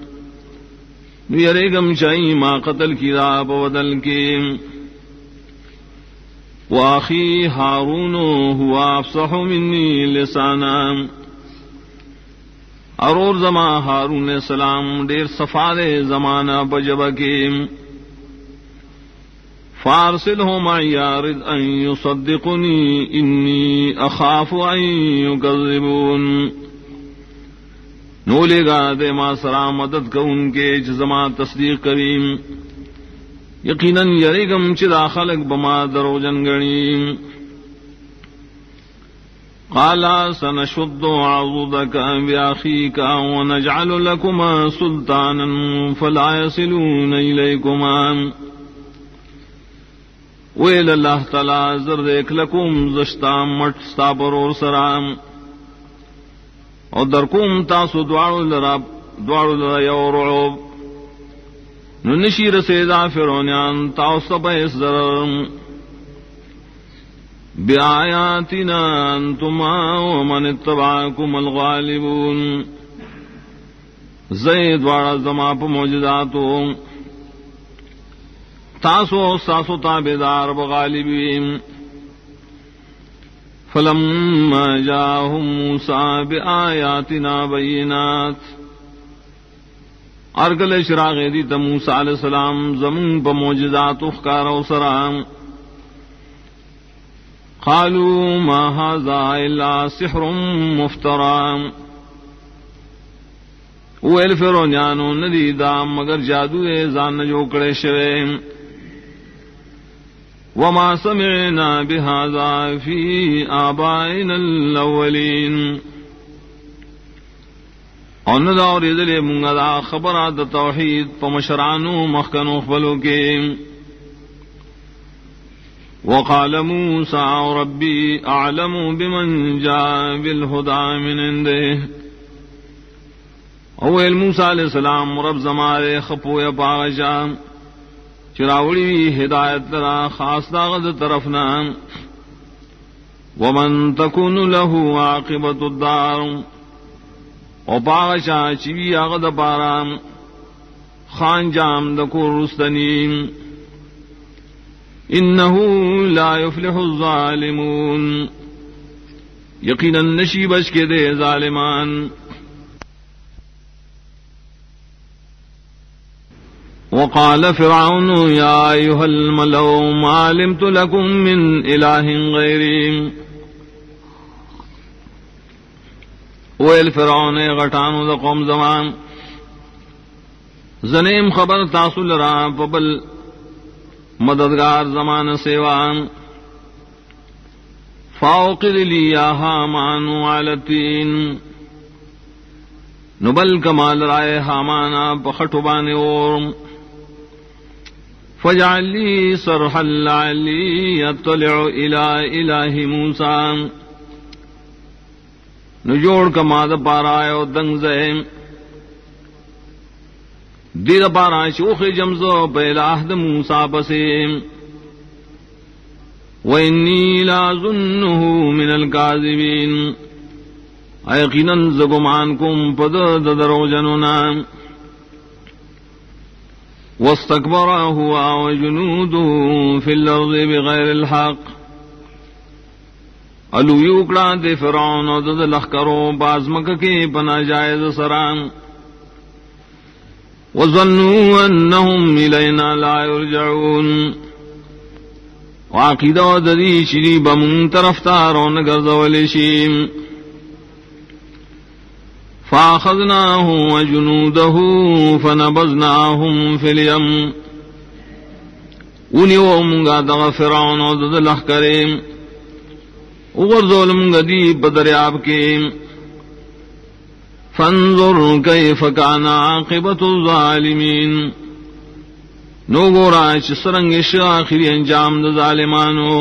یرگم چائی ما قتل کی را بدل کی واخی ہارون ہوا افصح منی لسانا ارور زما ہارون السلام دیر صفاد زمانہ بجبہ کے فارسلہ معی یارد ان یصدقنی انی اخاف ان یکذبون نو لے گا دے ما سرا مدد کا ان کے زما تصدیق کریم یقیناً یریگم چدا خلق بما درو جنگنی قالا سنشد عضدك بأخيك ونجعل لكما سلطانا فلا يصلون إليكما ویل اللہ تعالی زردیک لکم زشتام مٹ ستاپر اور سرام اور درکم تاسو دوارو لرا یورعوب نشیر سیدا فرعونیان تاوسط بیس ضرر بآیاتنا انتما ومن اتبعاکم الغالبون زید وارا زما پا موجزاتو تاسو تابدار بغالبین فلما جاءهم موسیٰ بآیاتنا بینات ارگل شراغ دی تا موسیٰ علیہ السلام زمون پا موجزات اخکار و سرام قالوا ما هذا الا سحر مفترام ویل فرعونیانو ندی دا مگر جادو زان جوکڑے شوے وما سمعنا بهذا في آبائنا الاولین ان دا اور ادلے منگا دا خبرات توحید پا مشرانو مخکنو خبلو کے وقال موسیٰ ربی اعلم بمن جاء بالہدى من عنده اویل موسیٰ علیہ السلام رب زمارے خپو یا پاغشا چراوڑی ہدایت ترا خاص داغد طرفنا ومن تکون له عاقبت الدار او پاغشا چوی آغد پارام خان جام دکور رستنیم انہو لا یفلح الظالمون یقیناً نشی بچ کے دے ظالمان وقال فرعون یا ایہا الملو ما علمت لکم من الہ غیریم ویل فرعون غٹانو دا قوم زمان زنیم خبر تاصل را پبل مددگار زمان سیوان فاوقد لی یا حامان علی التین نبل کمال رائے حامانا پخٹو بانے اور فجعل لی صرحا لعلی اطلع الى الہ موسیٰ نجوڑ کا ماد پارائے و دنگ زیم دیر پارائے شوخ جمزو پہلاہ دا موسیٰ پسیم وَإِنِّي لَأَظُنُّهُ مِنَ الْكَاذِبِينَ ایقیناً زگمان کم پد درو جنونا وَاسْتَكْبَرَ هُوَ وَجُنُودُهُ فِي الْأَرْضِ بِغَيْرِ الْحَقِّ الو یوکڑا دے فرعون و دد لخکرو بازمک کے پنا جائز سرام وظنوا انهم الینا لا یرجعون وعقیدہ و ددی شری بمون طرف تارون گرزولی شیم فاخذناه وجنوده فنبذناهم في اليم انیو منگا دغ فرعون و دد لخکریم اغرزول منگا دی بدریاب کے فانظر کیف کان عاقبت الظالمین نو گورا چسرنگش آخری انجام د ظالمانو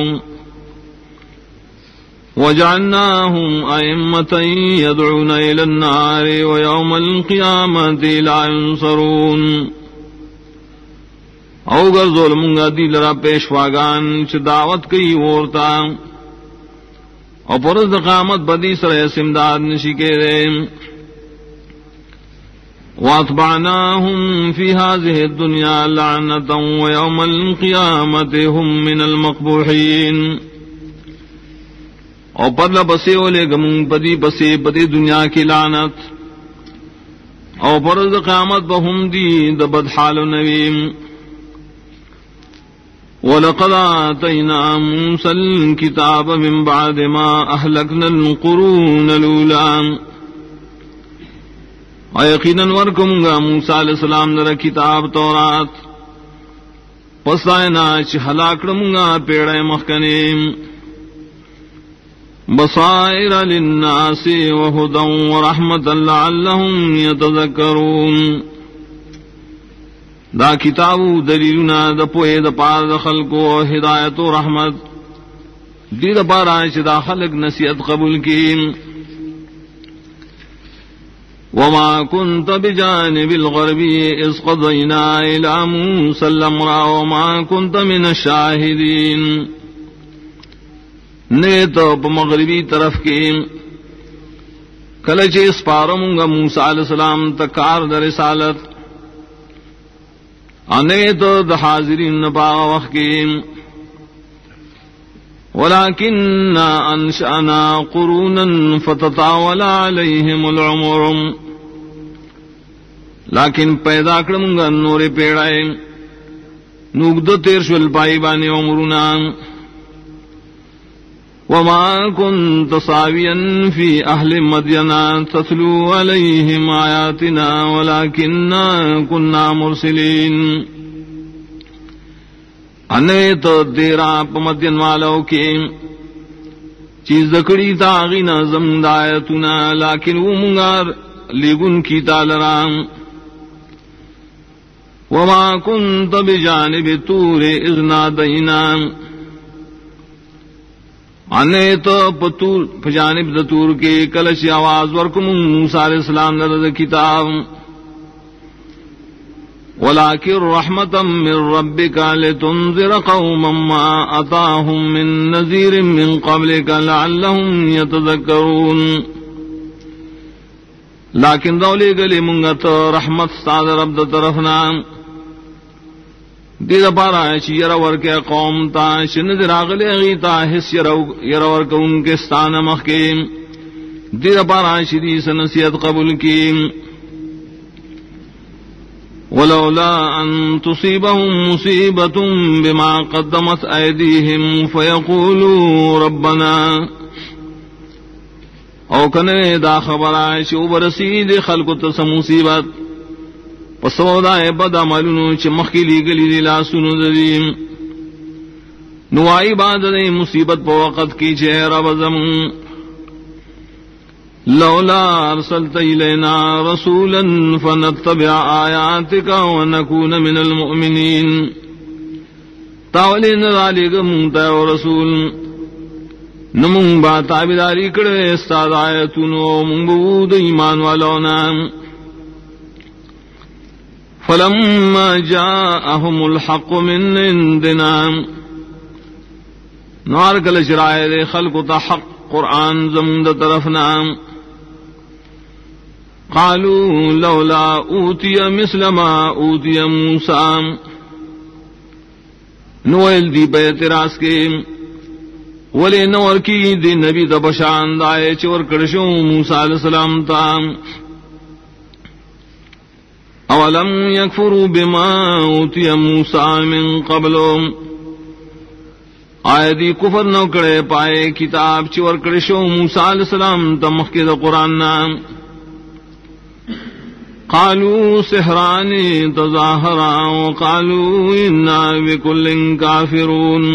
وجعلناهم أئمة يدعون إلى النار ويوم القيامة لا ينصرون او گرزول منگا دی لرا پیشواگان چھ دعوت کئی وورتا او پرز قامت بدی سر اسمداد نشی کے رے واتبعناهم في هذه الدنيا لعنة ويوم القيامة هم من المقبوحين او پرلا بسے اولے گمون پدی بسے پدی دنیا کی لعنت او پرز قیامت بہم دی دبدحال نویم وَلَقَدْ آتَيْنَا مُوسَى الْكِتَابَ مِنْ بَعْدِ مَا أَهْلَكْنَا الْقُرُونَ الْأُولَىٰ یقیناً ورکم گا موسیٰ علیہ السلام در کتاب تورات پس آئینا چھ ہلاکڑم گا پیڑے مخکنیم بصائر للناس وهدى ورحمة لعلهم يتذكرون دا کتابو دلیلنا دا پوئے دا پار دا خلقو ہدایت و رحمت دی دا پار آئیچ دا خلق نصیحت قبول کی وما كنت بجانب الغربی اذ قضینا الى موسى الامر وما كنت من الشاہدین نے تو مغربی طرف کی کلچ اسپارمگا موسیٰ علیہ السلام تکار در رسالت انے تو حاضرین پا وقت کی ولكننا انشأنا قرونا فتطاول عليهم العمر لیکن پیدا کرمگا نور پیڑائے نوگد تیر شل پائی بانی عمرنا وما كنت صاويا في أهل مدين تتلو عليهم آياتنا ولكننا كنا مرسلين انے تو دیرا مدین والوں کی چیز دکڑی تاغینا زمدایتنا لیکن وہ منگار لیگن کی تالرام وما كنت بجانب طور اذ نادینا انے تو پتور پجانب دتور کے کلش آواز ورکم موسیٰ علیہ السلام در کتاب ولكن رحمة من ربك لتنذر قوما ما أتاهم من نذير من قبلك لعلهم يتذكرون لیکن دولی گلی منگت رحمت ساد رب دا طرفنا دید پارا چی یرور کے قوم تا شند راغلے غیتا حس یرور کے ان کے ستان مخیم دید پارا شدی سنسیت قبول کی ولولا ان تصيبهم مصيبة بما قدمت ايديهم فيقولوا ربنا او کنے دا خبر شو برسید خلق تس مصیبت پسودائے بد عملونو چ مخیلی گلی لا سنو دیم نوائی بعد دے مصیبت پا وقت کی چے رب زمون لولا ارسلت الینا رسولا فنتبع آیاتک ونکون من المؤمنین تاولین ذالک منتا و رسول نمون با تابداری کڑے استاد آیتونو منبود ایمان والونا فلما جاءهم الحق من عندنا نار کل شرائع دے خلق تا حق قرآن زمند طرفنا قالوا لولا اوتی مثل ما اوتی موسیٰ نویل دی بیعتراز کے ولی نور کی دی نبی دا بشان دائے چور کرشو موسیٰ علیہ السلام تا اولم یکفروا بما اوتی موسیٰ من قبل، آیا دی کفر نو کرے پائے کتاب چی ورکڑی شو موسیٰ علیہ السلام تمخی دا قرآن نام. قالوا سحران تظاہرا وقالوا انا بکل کافرون،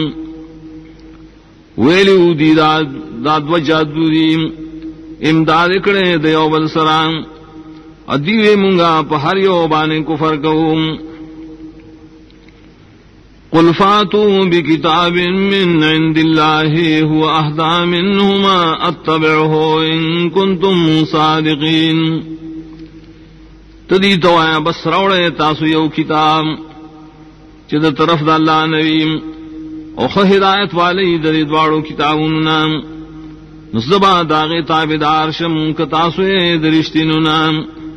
ویلیو دی داد و جادو دی امداد کڑے دیو بل سرام، ادیوے منگا پہر یو بانے کفر کوم. قل فاتوا بکتاب من عند اللہ هو اہدا منہما اتبعہ ان کنتم صادقین. تدی تو آیا بس روڑے تاسو یو کتاب چد طرف دا اللہ نبیم او ہدایت والی دری دوارو کتابون نام نصبا داغی تابدار شم کتاسو درشتین نام.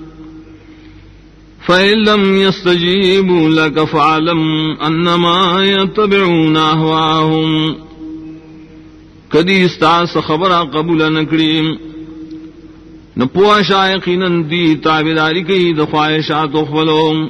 فَإِن لَّمْ يَسْتَجِيبُوا لَكَ فَاعْلَمْ أَنَّمَا يَتَّبِعُونَ أَهْوَاءَهُمْ، کدی استاس خبرہ قبول نکڑیم نپوا شائقینن دی تابداری کی دخواہشات اخفلوم.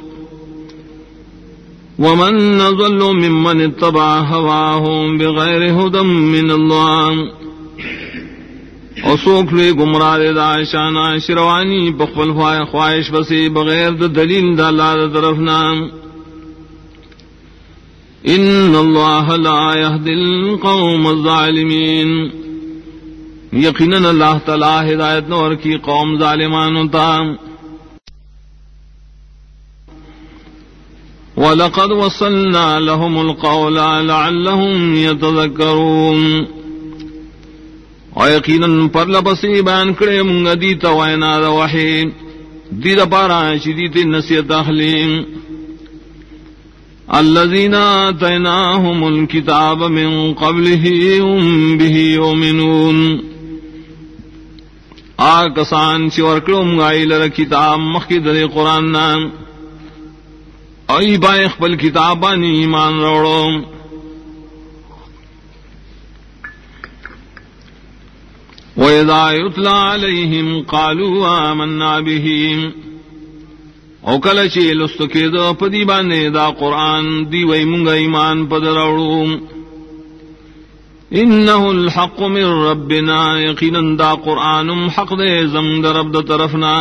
ومن نضل ممن اتبع هواهم بغیر هدى من اللہ، اور سوکھ لے گمراہ دا شانہ شروانی بخفل خواہش بسی بغیر دا دلیل دا اللہ دا طرفنا. ان اللہ لا یہدی القوم الظالمین، یقیناً اللہ تعالی ہدایت نور کی قوم ظالمان ہوتا. وَلَقَدْ وَصَّلْنَا لَهُمُ الْقَوْلَ لَعَلَّهُمْ يَتَذَكَّرُونَ، اور یقیناً پر لپسی بیان کرے منگا دیتا وینا دا وحی دیتا پارا شدیت نصیت اخلیم. الذین آتیناہم الکتاب من قبلہ ہم بہ یؤمنون، آکسان چی ورکڑو منگائی لر کتاب مخی در قرآن نام ای بائے اخبر کتابانی ایمان روڑو. وَإِذَا يُتْلَى عَلَيْهِمْ قَالُوا آمَنَّا بِهِ، او کلچی لستکی دا پدی بانے دا قرآن دی وی منگا ایمان پدروڑو. انہو الحق من ربنا، یقیناً دا قرآن حق دے زمد رب دا طرفنا.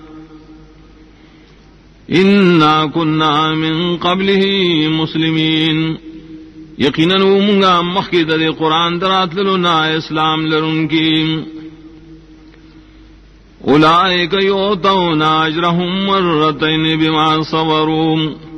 انا کننا من قبلہ مسلمین، یقیناً وہ منگا مخی در قرآن درات لنا اسلام لرن کی. اولئک یؤتون اجرہم مرتین بما صبروا،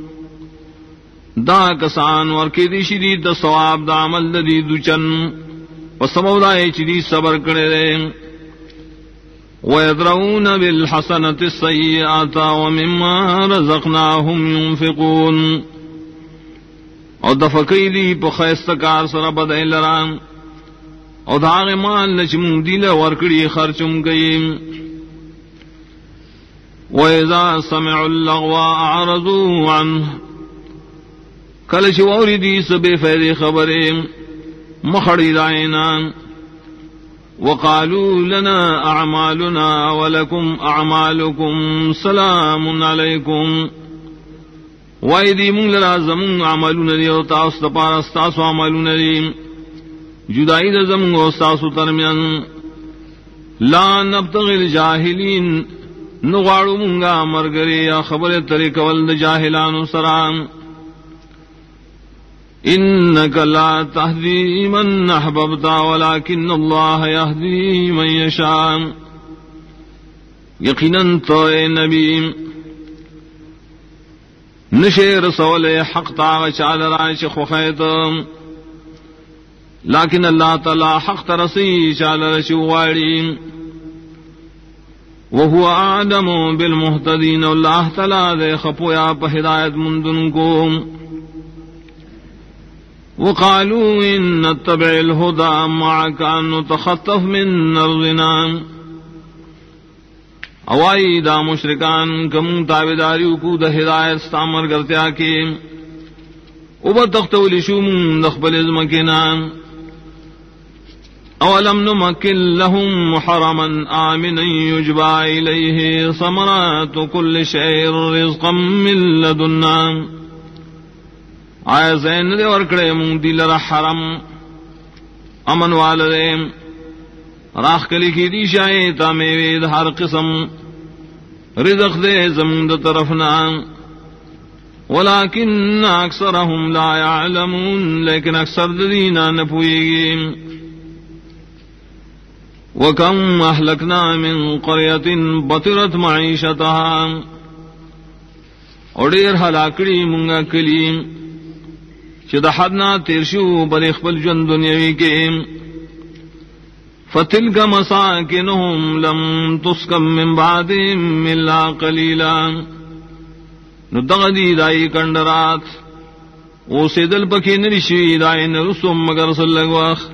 دا کسان ورکی دی شدید دا ثواب دا عمل دی دوچن وسبب دائی چدی صبر کرے دے. وَيَدْرَؤُونَ بِالْحَسَنَةِ السَّيِّئَةَ وَمِمَّا رَزَقْنَاهُمْ يُنْفِقُونَ، اور دفقی دی پخیستکار سر بدئی لرام اور داغ مال نچم دیل ورکڑی خرچم گئیم. وَإِذَا سَمِعُوا اللَّغْوَ أَعْرَضُوا عَنْهُ، کلچ ووری دی سبے فیدی خبریں مخڑی دائنا. وَقَالُوا لَنَا أَعْمَالُنَا وَلَكُمْ أَعْمَالُكُمْ سَلَامٌ عَلَيْكُمْ، وَإِذِ مُنْ لَازَمُنْ عَمَلُنَ دِي وَتَاسُ تَپَارَ اسْتَاسُ عَمَلُنَ دِي جُدَائِ دَزَمُنْ وَاسْتَاسُ تَرْمِيَنْ. لَا نَبْتَغِي الْجَاهِلِينَ، نُغَارُ مُنْگا مرگرے یا خبر طریق والد جاہلان سرام. انک لا تہدی من احببت ولکن اللہ یہدی من یشاء، یقیناً تو اے نبی نشے رسول حق تا چال رائش خوخیت، لیکن اللہ تعالی حق ترسی چال رشواری. وہو اعلم بالمہتدین، اللہ تعالی دے خپویا پہ ہدایت مندن کو. وقالوا ان نتبع الهدى معك ان نتخطف من ارضنا، اوائی دا مشرکان کم تابداریو کو دا ہدایت استعمال کرتے آکے اوبا تختولی شوم دخبل ازمکینا. اولم نمکن لهم حرما آمنا یجبى الیہ ثمرات کل شیء رزقا من لدنا آیا زین دے ورکڑے مونگ دی لرا حرم امن والدے راخ کلی کی دی شائے تا میوید ہر قسم رزق دے زمون دا طرفنا ولیکن اکثرهم لا يعلمون لیکن اکثر دینا نپوئیگی وَكَمْ أَهْلَكْنَا مِنْ قَرْيَةٍ بَطِرَتْ مَعِيشَتَهَا اور دیر ہلاکڑی منگا کلیم چد حدنا تیرشو بلخبل جن دنیاوی کے فَتِلْكَ مَسَاكِنُهُمْ لَمْ تُسْكَنْ مِنْ بَعْدِهِمْ إِلَّا قَلِيلًا ندغدی دائی کندرات او سیدل پکی نرشوی دائی نرسوم مگر سلگ وقت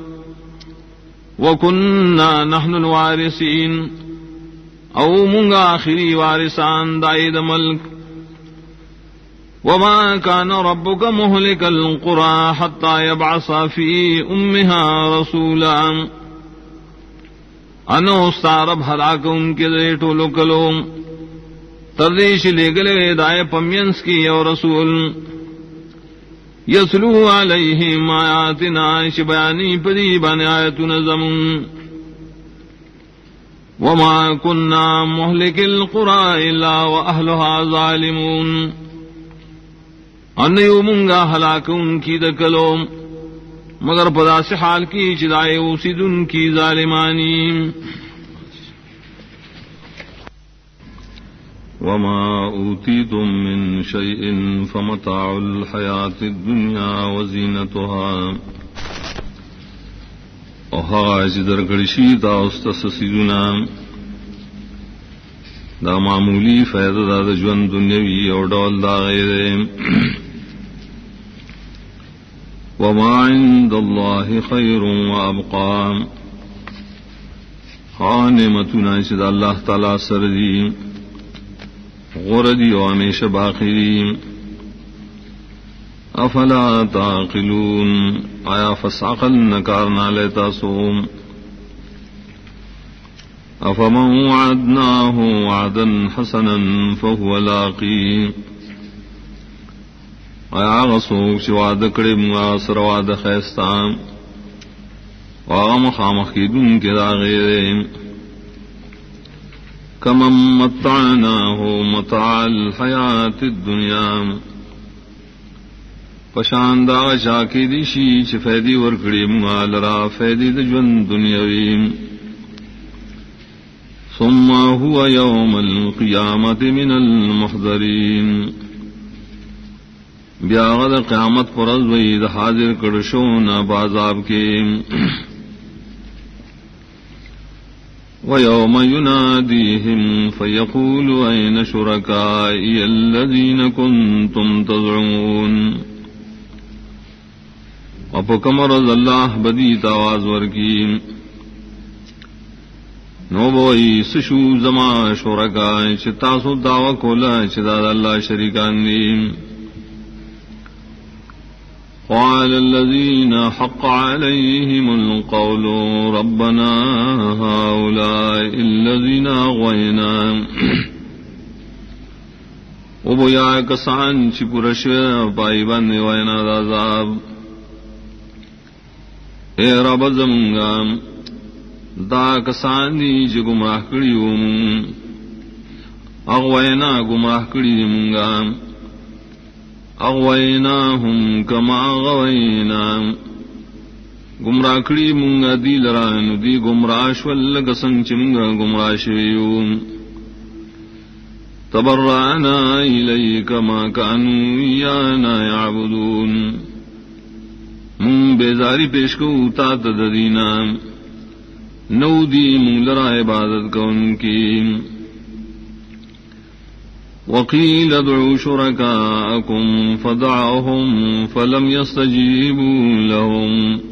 وَكُنَّا نَحْنُ الْوَارِثِينَ او منگا آخری وارثان دائد ملک وَمَا كَانَ رَبُّكَ مُهْلِكَ الْقُرَى حَتَّى يَبْعَثَ فِي أُمِّهَا رَسُولًا انو استعرب حلاک ان کے ریٹو لکلو تردیش لے گلے دائے پمینس کی اور رسول یسلو علیہم آیاتنا شبیانی پدی بان آیتنا زمون وما کننا مہلک القرى الا واہلها ظالمون انیو منگا ہلاک ان کی دکلو مگر پدا سے حال کی چدائے اوسید ان کی ظالمانی وما أوتيتم من شيء فمتاع الحياة الدنيا وزينتها وحاج درگڑشی تا استسسیدنا دا معمولی فائدہ دا جون دنیاوی اور ڈول دا غیر وما عند الله خير وابقى نعمتنا چدا اللہ تعالی سردی غردی و ہمیشہ باقی افلا تعقلون آیا فسعقل نکارنا لیتا سوم افمن وعدناه وعدا حسنا فهو لاقی آیا غصوک چی وعد کرم واسر وعد خیستان وآغم خامخیدون کے دا غیرین کمن متعناه متاع الحیات الدنیا پشاندہ شاکی دیشی چھ فیدی ورکڑی مغالرا فیدی دجون دنیاوی ثم هو یوم القیامت من المحضرین بیاغد قیامت پرز وید حاضر کرشون بازاب کے وَيَوْمَ يُنَادِيهِمْ فَيَقُولُ أَيْنَ شُرَكَائِيَ الَّذِينَ كُنْتُمْ تَزْعُمُونَ اپکم رض اللہ بدیت آواز ورکی نو بوئی سشو زما شرکائیں چتاسو دعوی کولا چداد اللہ شریکان دیم قال الذين حق عليهم القول ربنا هؤلاء الذين أغوينا وبيا كسان چپرش پائی بن وینا عذاب اے رب زمگا دا کسان دی جو گمراہ کڑیو اغوینا گمراہ کڑی منگا اغویناہم کما اغوینا گمراہ کڑی منگا دی لران دی گمراش واللگ سنگ چمگا گمراشویو تبرعنا الیک ما کانو ایانا یعبدون من بیزاری پیش کو تات ددینا نو دی من لرا عبادت کون کی وقيل ادعوا شركاءكم فدعوهم فلم يستجيبوا لهم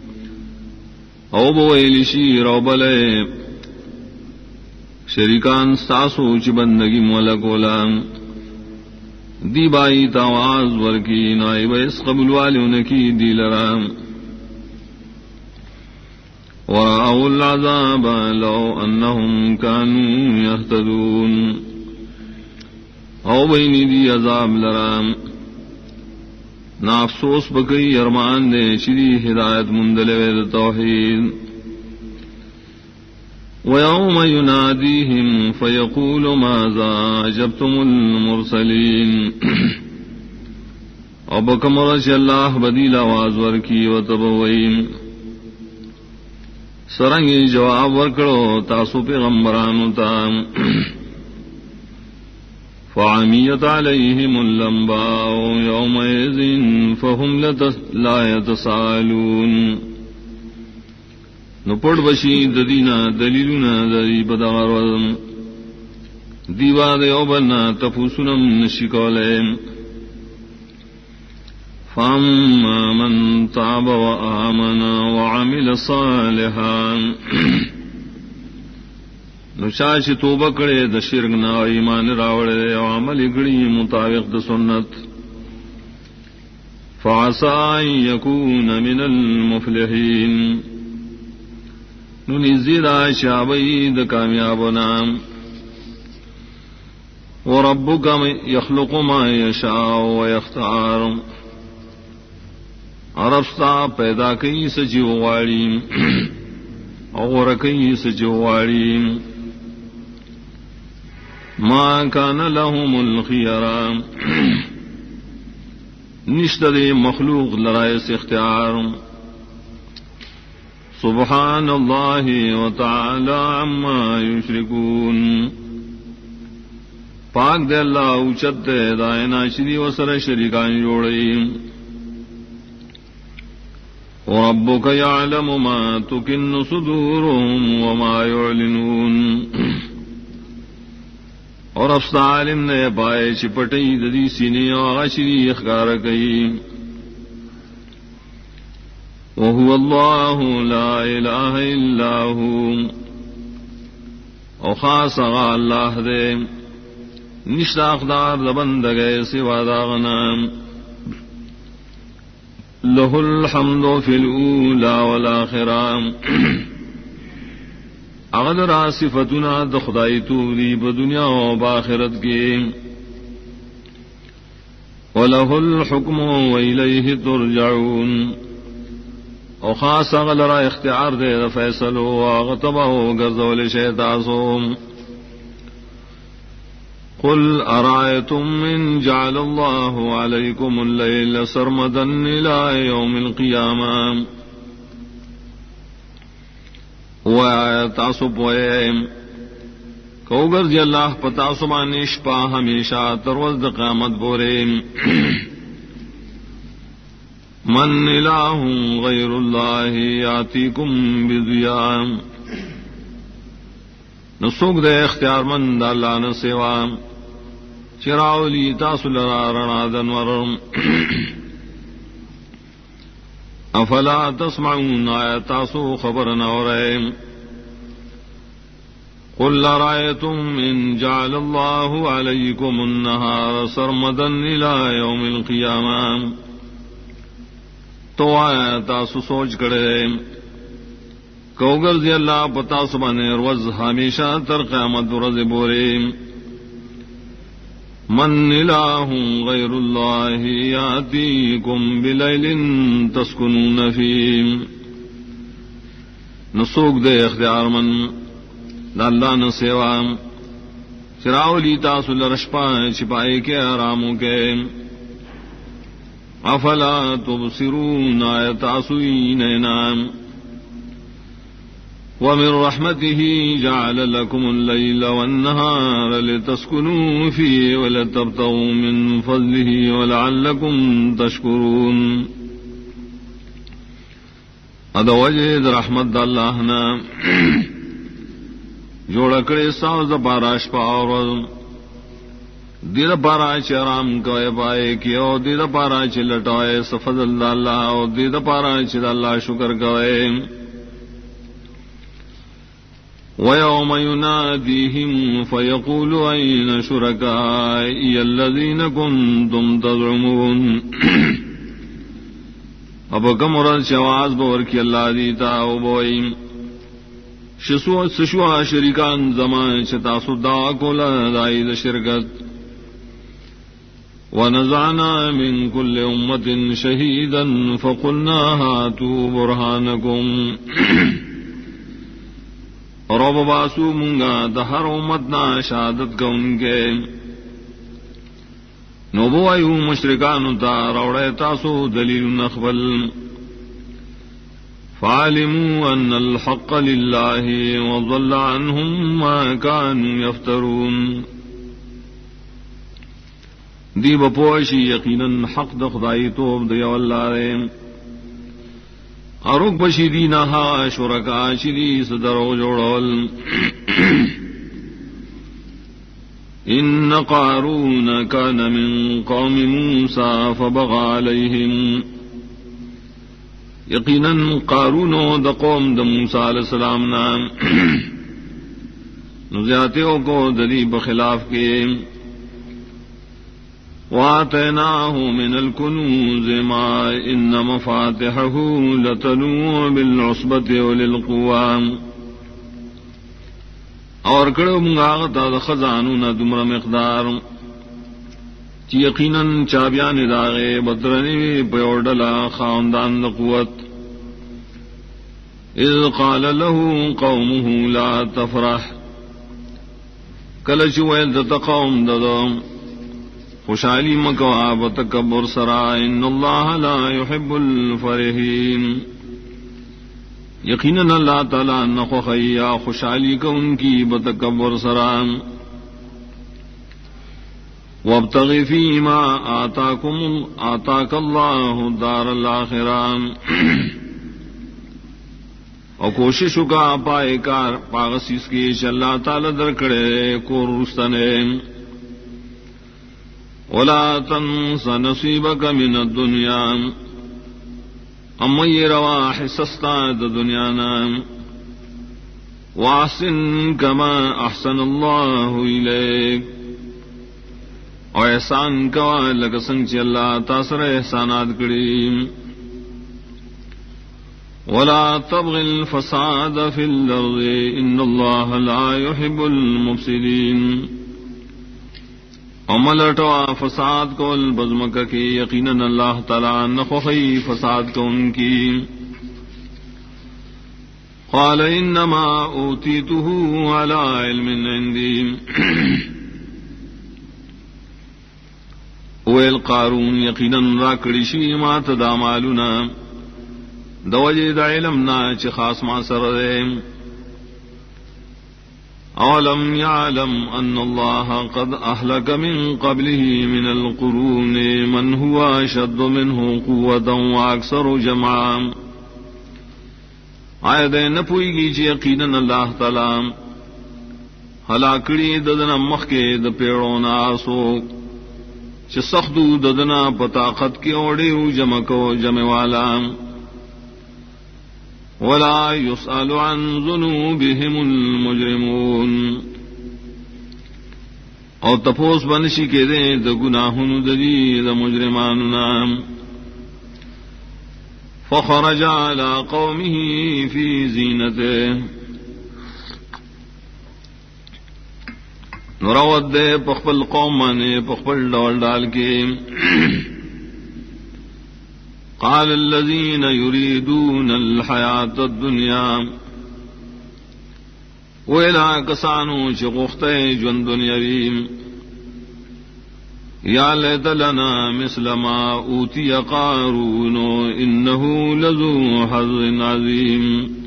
او بویل شیر او بلے شریکان ساسو چ بندگی مولا کولا دی بائی تاواز ورکی نائب اس قبل والیوں کی دی لرام ورأوا العذاب لو أنهم كانوا يهتدون او بینی دی عذاب لرام نا افسوس بکئی ارمان دے شری ہدایت مندلوے توحید وَيَوْمَ يُنَادِيهِمْ فَيَقُولُ مَاذَا أَجَبْتُمُ الْمُرْسَلِينَ او بکمرش اللہ بدیل آواز ورکی و تبوئیم سرنگی جواب ورکڑو تاسو پیغمبرانو تام فعمیت علیہم اللمباء یومئذ فہم لا يتسالون نو پڑ بشی ددینا دلیلنا دری بدغرم دیوا دیو بنا تفوسنم نشکولیم فاما من تاب وآمن وعمل صالحا نو شاش توبہ کرے د شرک نہ ایمان راوڑے او عمل گڑی مطابق د سنت فعسى يكون من المفلحين نو نزیدہ شابئی د کامیابنا وربک یخلق ما یشاء ویختار عرفتا پیدا کئی سجیو واڑی اور کئی سجیو واڑی ما کان لهم الخیرا نشتر مخلوق لرائس اختیار سبحان اللہ وتعالی عما یشرکون پاک دے اللہ اوچت دے دائنا شری و سر شریکان جوڑی وربک یعلم ما تکن صدورهم وما یعلنون اور افسا علم نے پائے چپٹی ددی سینے آغا شری اخکار کئی وهو اللہ لا الہ الا ہو او خاص اغا اللہ دے نشتا اقدار دبندگے سوا داغنا لہ الحمد فی الاولا والآخرہ اغدر صفتنا دخدائی توری بدنیا و باخرت کی وَلَهُ الْحُكْمُ وَإِلَيْهِ تُرْجَعُونَ او خاص اغلرا اختیار دے فیصلو واغتبہو گرزول شیطاسوم قل ارائیتم من جعل اللہ علیکم اللیل سرمدا الى یوم القیامہ تاسو پوئے کو گرزی اللہ پتاسو مانش پا ہمیشہ تروز قیامت بورے من الہ غیر اللہ یاتیکم بضیاء نسوک دے اختیار مند اللہ نسوا چراولی تاسو لرا رنا دنورم افلا تسمعون آیت تاسو خبر نورے قل رأيتم إن جعل الله عليكم النهار سرمدا إلى يوم القيامة تو آیا تاسو سوچ کرے کوگر دی اللہ پتا سبانے روز ہمیشہ تر قیامت روز بورے من الہ غیر اللہ یاتیکم بلیل تسکنون فی نسوک دے اختیار من دا اللہ نسیوا چراولی تاسو لرشپا چھپائے کے آراموں کے افلا تبصرون آیت آسوین اینام ومن رحمته جعل لكم الليل والنهار لتسكنوا فيه ولتبتغوا من فضله ولعلكم تشكرون ادا وجد رحمت اللہ نا جوڑا کرے ساز پاراش پاور دیر پارا چرام کوئے پائے کیو دیر پارا چلٹائے سفضل اللہ اور دیر پارا چل اللہ شکر کوئے وَيَوْمَ يُنَادِيهِمْ فَيَقُولُ أَيْنَ شُرَكَائِيَ الَّذِينَ كُنْتُمْ تَزْعُمُونَ اب کم رد شواز بور کی اللہ دیتا او بوئی سشوا شریکان زمان چتا سدا کولا دائی دا شرکت ونزعنا من كل امت شہیدا فقلنا هاتوا برهانکم روب باسو منگا دہر امتنا شہادت کا ان کے نوبو ایو مشرکان تا روڑے تاسو دلیل نخبل فعلموا ان الحق للہ وضل عنهم ما كانوا يفترون دی بپوشی یقیناً حق د خدائی توب دیو اللہ رے اروک بشی دینہا شرکا شری صدرو جوڑول ان قارون کان من قوم موسیٰ فبغى علیہم یقیناً قارونو دا قوم دا موسیٰ علیہ السلام نام نزیاتیوں کو دلی بخلاف کے وآتيناه من الكنوز ما إن مفاتحه لتنوء بالعصبة أولي القوى اور کڑو منگاغتا دا خزانون دمر مقدار چی یقیناً چابیان داغے بدرنی پیوڑلا خاندان دا قوت اذ قال له قومه لا تفرح کلچویل دتا قوم ددوم خوشحالی مکوا بتکبر سرا ان اللہ لا يحب الفرحین یقیناً اللہ تعالی نخوخیا خوشحالی کا ان کی بتکبر سرا وابتغ فیما آتاک اللہ دار الاخرہ اور کوشش کا پائے کار پاغسیس کی اللہ تعالی درکڑے کو رستنے ولا تنس نصیبک من الدنیا اما یہ روا حصصتا دا دنیا نام واحسن کما احسن اللہ الیک اور احسان کوا لکسنگ چی اللہ تاثر احسانات کریم ولا تبغ الفساد فی الارض ان اللہ لا يحب المفسدین عملٹوا فساد کو البزمک کی یقیناً اللہ تعالیٰ نخوخی فساد کو ان کی قال انما اوتیته على علم عندی ویل قارون یقیناً راکڑی شی ما تدامالنا دوجہ دا علمنا چی خاص ما سر دے اولم يعلم ان الله قد اهلك من قبله من القرون من هو اشد منه قوة واكثر جمعا آیت نہ پوئی گی چی یقیناً اللہ تعالی ہلاکڑی ددنا مخ کے د پیڑونا سو چ سخدو ددنا پطاقت کے اوڑے جمع کو جمع والا ولا يسأل عن ذنوبهم المجرمون اور تپوس بنشی کے دے دا گناہن دلی دا مجرمان نام فخرج على قومه في زینته نراود دے پخپل قوم نے پخپل ڈال ڈال کے قال الذين يريدون الحياة الدنيا ویلا کسانو چغختے جن دنیاوی یا لیت لنا مثل ما اوتی قارون انه لذو حظ عظیم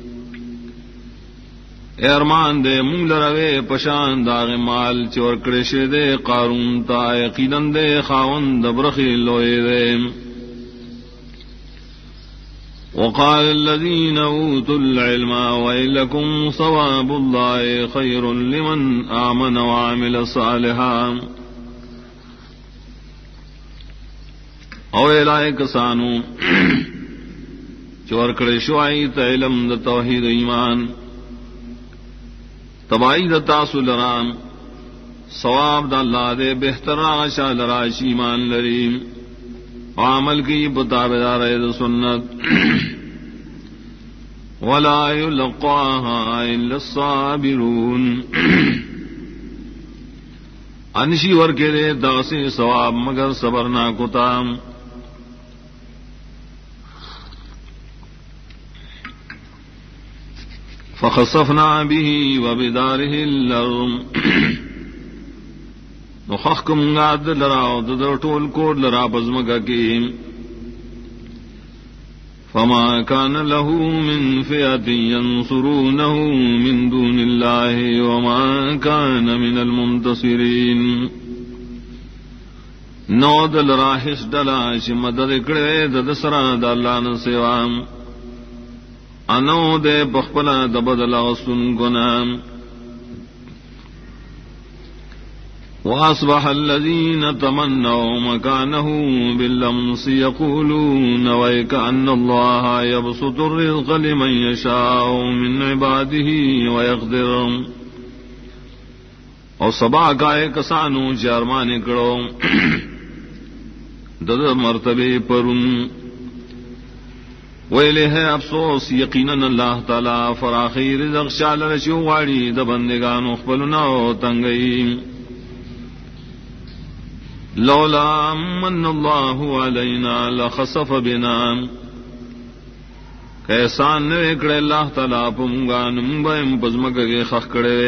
ارمان دے مونگ لروے پشان داغ مال چور کرشے دے قارون تا یقیناً دے خاون دبرخی لوئے دے وقال الذين اوتوا العلم ويلكم ثواب الله خير لمن آمن وعمل صالحا او الائے کسانو چور کڑے شوائی تا علم دا توحید ایمان تبائی دا تاسو لرام ثواب دا اللہ دے بہتر آشا لراش ایمان لریم عمل کی بتابدار سنت ولا يلقاها إلا الصابرون انشی ور کے دے داسی ثواب مگر صبر نہ کتام. فخسفنا به وبداره الارض نخخکم گاد لرا در ٹول کوڈ لرا پزمگا کی. فما كان له من فئة ينصرونه من دون الله وما كان من المنتصرين. نو دل راحس ڈلا چ مدد کڑے دسرا دالان سیوام انو دے بخپلا دبدلا سن گنام. وأصبح الذين تمنوا مكانه بالأمس يقولون ويكأن الله يبسط الرزق لمن يشاء من عباده ويقدر. اور سبا گائے کسانو جرمان کرو دد مرتبے پرن ویلے ہے افسوس یقیناً اللہ تعالی فراخی رزق شال رشو واڑی د بندگانو خپلنا تنگئی. لولا من اللہ علینا لخسف بنا کیسان نکڑے اللہ تعالی پمگان بیم پزمک کے خخ کڑے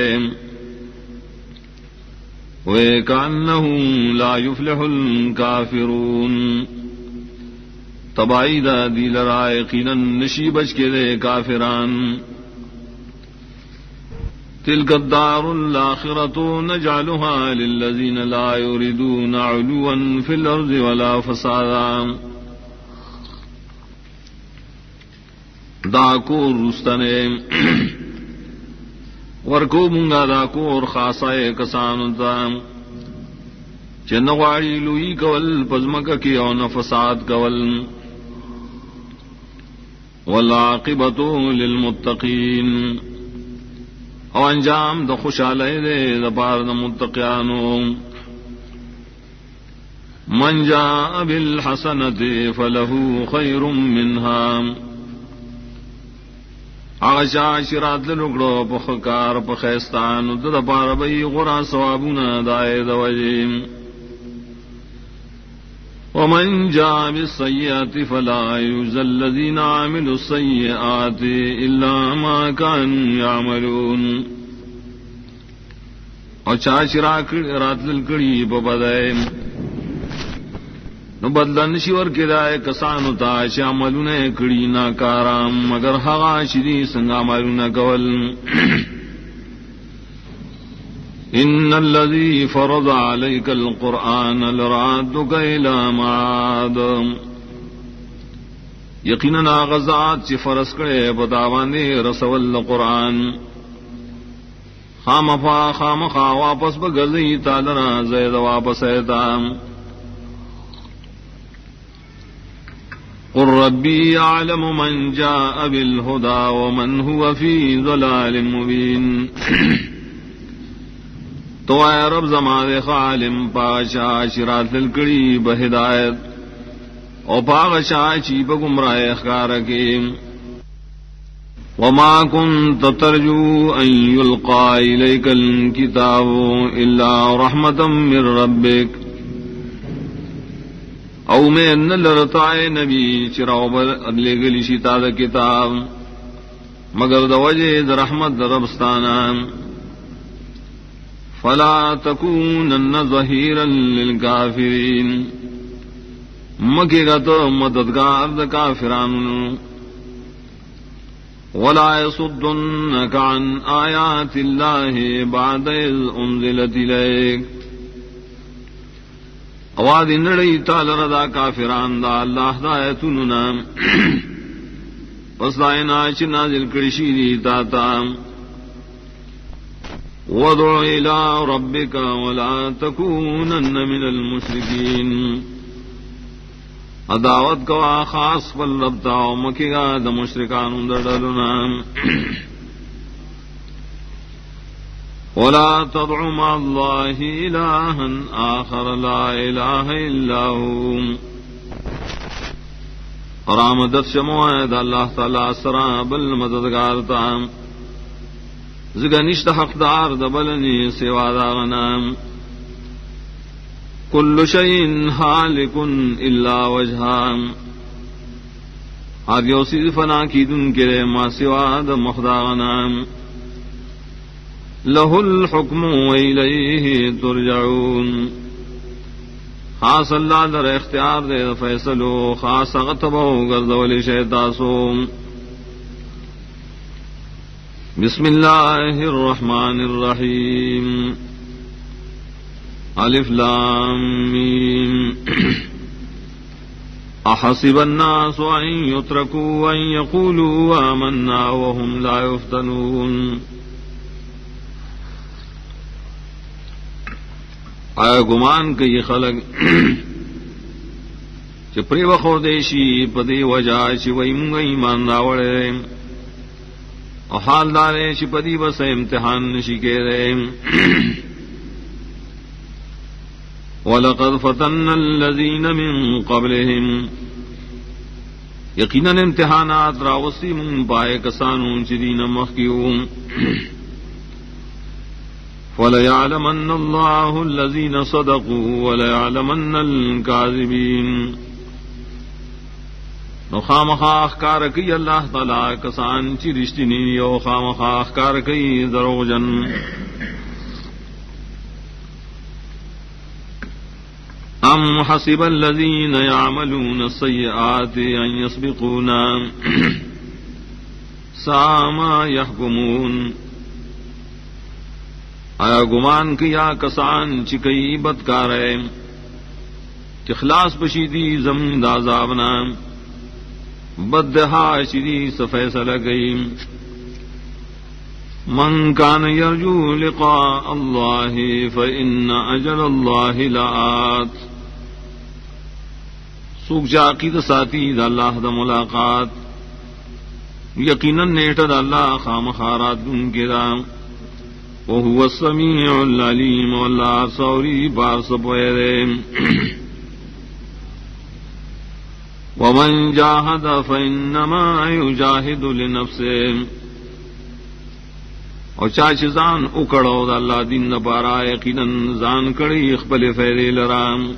وَيَكَأَنَّهُ لَا يُفْلِحُ الْكَافِرُونَ. تبائی دا دی لرا یقیناً نشی بچ کے دے کافران. تلك الدار الآخرة نجعلها للذين لا يريدون علوا في الأرض ولا فسادا. داکور رستنے ورکو منگا داکور خاصائے کسانتا چنواڑی لوئی کول پزمک کی او نفساد کول. والعاقبۃ للمتقین او انجام د خوشالے دے د پار د متقیانو. من جاء بالحسنۃ فلہ خیر منها. آغشا شرات لکڑو پخکار پخیستان د پار بئی غرا ثوابنا دائے دوجیم. ومن جاء بالسیئات فلا یجزی الذین عملوا السیئات الا ما كانوا يعملون. اور چاچرا رات لکڑی پبدائے نو بدلن شور کے دائے کسانو تا شاملون کڑی ناکارام مگر حغا شدی سنگا مالون کول. ان الذي فرض عليك القرآن لرادك الى معاد. یقینا غزات چی فرض کرے بتاوانے رسول قرآن خام خا واپس بگزی تالنا زید واپس ایتا. قل ربی اعلم من جاء بالهدى ومن هو في ضلال مبين. تو اے رب زمان خالم پاشا شرات الکڑی بہدایت او پاغشا چی بگمراہ اخکار کی. وما كنت ترجو ان يلقى اليك الكتاب الا رحمة من ربك. او میں ان لرتائے نبی چراو بدلے گلی شتا دا کتاب مگر دا وجہ دا رحمت دا ربستانا. فلا تكونن ظهيرا للكافرين. مکے گا تو مددگار دا کافران. ولا يصدنك عن آيات الله بعد إذ أنزلت إليك. اواد انڑی تالر دا کافران دا اللہ دا ایتننا پس دائنا چ نازل کرشی دی تاتا. وَادْعُ إِلَىٰ رَبِّكَ وَلَا تَكُونَنَّ مِنَ الْمُشْرِكِينَ. اداوت کوا خاص پل ربتا و مکیگا دا مشرکان اندرڈلنا. وَلَا تَدْعُ مَعَ اللَّهِ إِلَٰهًا آخَرَ لَا إِلَٰهَ إِلَّا هُوَ. اور آمدت شموعد اللہ تعالی سرا بل مددگار تام زگنشت حقدار دبلنی سوا داغنام کل شیء حالک الا وجہام ہر یوسی فنا کی دن کرے ما سوا د مخداغنام لہ الحکم وإلیہ ترجعون خاص اللہ در اختیار دے فیصلو خاص غتبو گردولی شیطاسو بسم اللہ الرحمن الرحیم الف لام میم احسب الناس ان يتركوا ان يقولوا آمنا وهم لا يفتنون آیا گمان کہ یہ خلق چپری وخور دیشی پدی وجہ چوئی منگا ایمان راوڑے اور حال دارے چپدی بس امتحان نشکے رے وَلَقَدْ فَتَنَّ الَّذِينَ مِن قَبْلِهِمْ یقیناً امتحانات راوسی من پائے کسانوں چدین مخیوم وَلَيَعْلَمَنَّ اللَّهُ الَّذِينَ صَدَقُوا وَلَيَعْلَمَنَّ الْكَاذِبِينَ نو خامخواہ کار کی اللہ تعالی کسان چی رشتنی یو خامخواہ کار کی دروغجن ام حسب الذین یعملون السیئات ان یسبقونا ساء ما یحکمون آیا گمان کیا کسان چکئی بدکارے اخلاص بشیدی زمین دازابنا بدہا شدی سفیصلہ گئی من کان یرجو لقاء اللہ فإن اجل اللہ لآت سوک جا عقید ساتھی دا اللہ دا ملاقات یقیناً نیٹا دا اللہ خامخارات دن کے دا وهو السمیع العلیم واللہ سوری بار سپوئے ومن جاہد فإنما یجاہد لنفسه اور چاچ زان اکڑو دا اللہ دین نپارا یقیناً زان کڑی اخبل فیدے لرام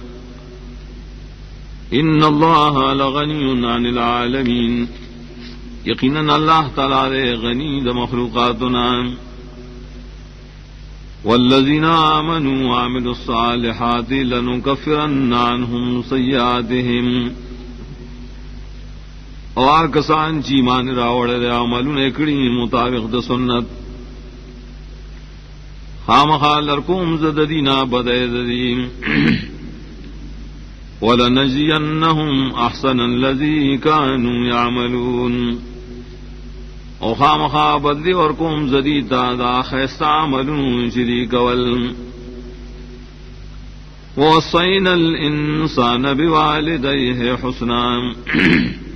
ان اللہ لغنی عن العالمین یقیناً اللہ تعالی غنی دا مخلوقاتنا والذین آمنوا وعملوا الصالحات لنکفرن عنہم سیئاتہم اور کسان چی مان راوڑ دے عملون اکڑی مطابق دا سنت خامخا لرکوم زددینا بدے ددیم وَلَنَجْزِيَنَّهُمْ أَحْسَنَ الَّذِي كَانُوا يَعْمَلُونَ او خامخا بدلی اور قوم زدیتا دا خیستہ عملون شریک وَوَصَّيْنَا الْإِنسَانَ بِوَالِدَيْهِ حُسْنًا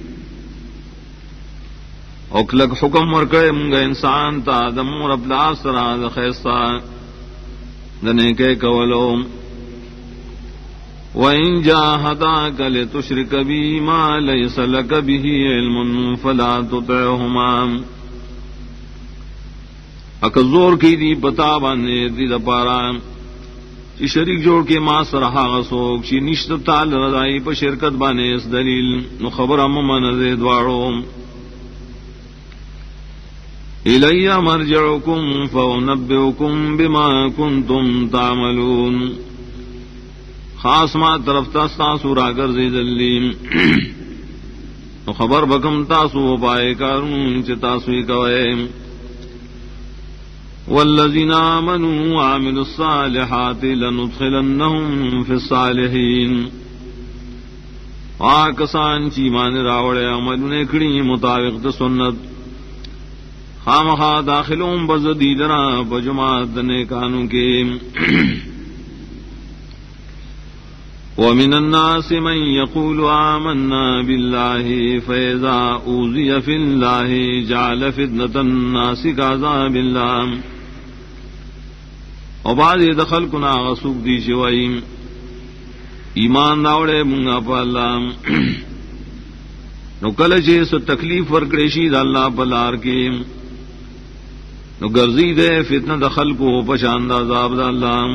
اوکلک حکم ورکڑے منگا انسان تا دمور ابلا سرا دا خیستہ دنے کے کولو وَإِن جَاهَدَاكَ لِتُشْرِكَ بِي مَا لَيْسَ لَكَ بِهِ عِلْمٌ فَلَا تُطِعْهُمَا اکا زور کی دی پتا بانے دی دا پارا چی شریک جوڑ کے ما سرحا غسوک چی نشت تال رضائی پا شرکت بانے اس دلیل نو خبر اممان دے دوارو اِلَيَّ مَرْجِعُكُمْ فَأُنَبِّئُكُمْ بِمَا كُنْتُمْ تَعْمَلُونَ خاص ما طرف تاستا سورا گرزی دلیم خبر بکم تاسو پائے کارون چی تاسوی کوئے والذین آمنوا وعملوا الصالحات لندخلنهم فی الصالحین آکسان چی مان راوڑے عملون اکڑی مطابق دا سنت خامخا داخلون بزدیدنا بجماعت نیکانوں کے وَمِنَ النَّاسِ مَن يَقُولُ آمَنَّا بِاللَّهِ فَإِذَا أُوذِيَ فِي اللَّهِ جَعَلَ فِتْنَةَ النَّاسِ كَعَذَابِ اللَّهِ اور بعض دخل کنا غسوک دی شوائیم ایمان داوڑے منگا پا اللہ نو کل چے سو تکلیف ورکڑیشی دا اللہ پلار کے نو گرزی دے فتنہ دا خلقو پشاند عذاب دا اللہ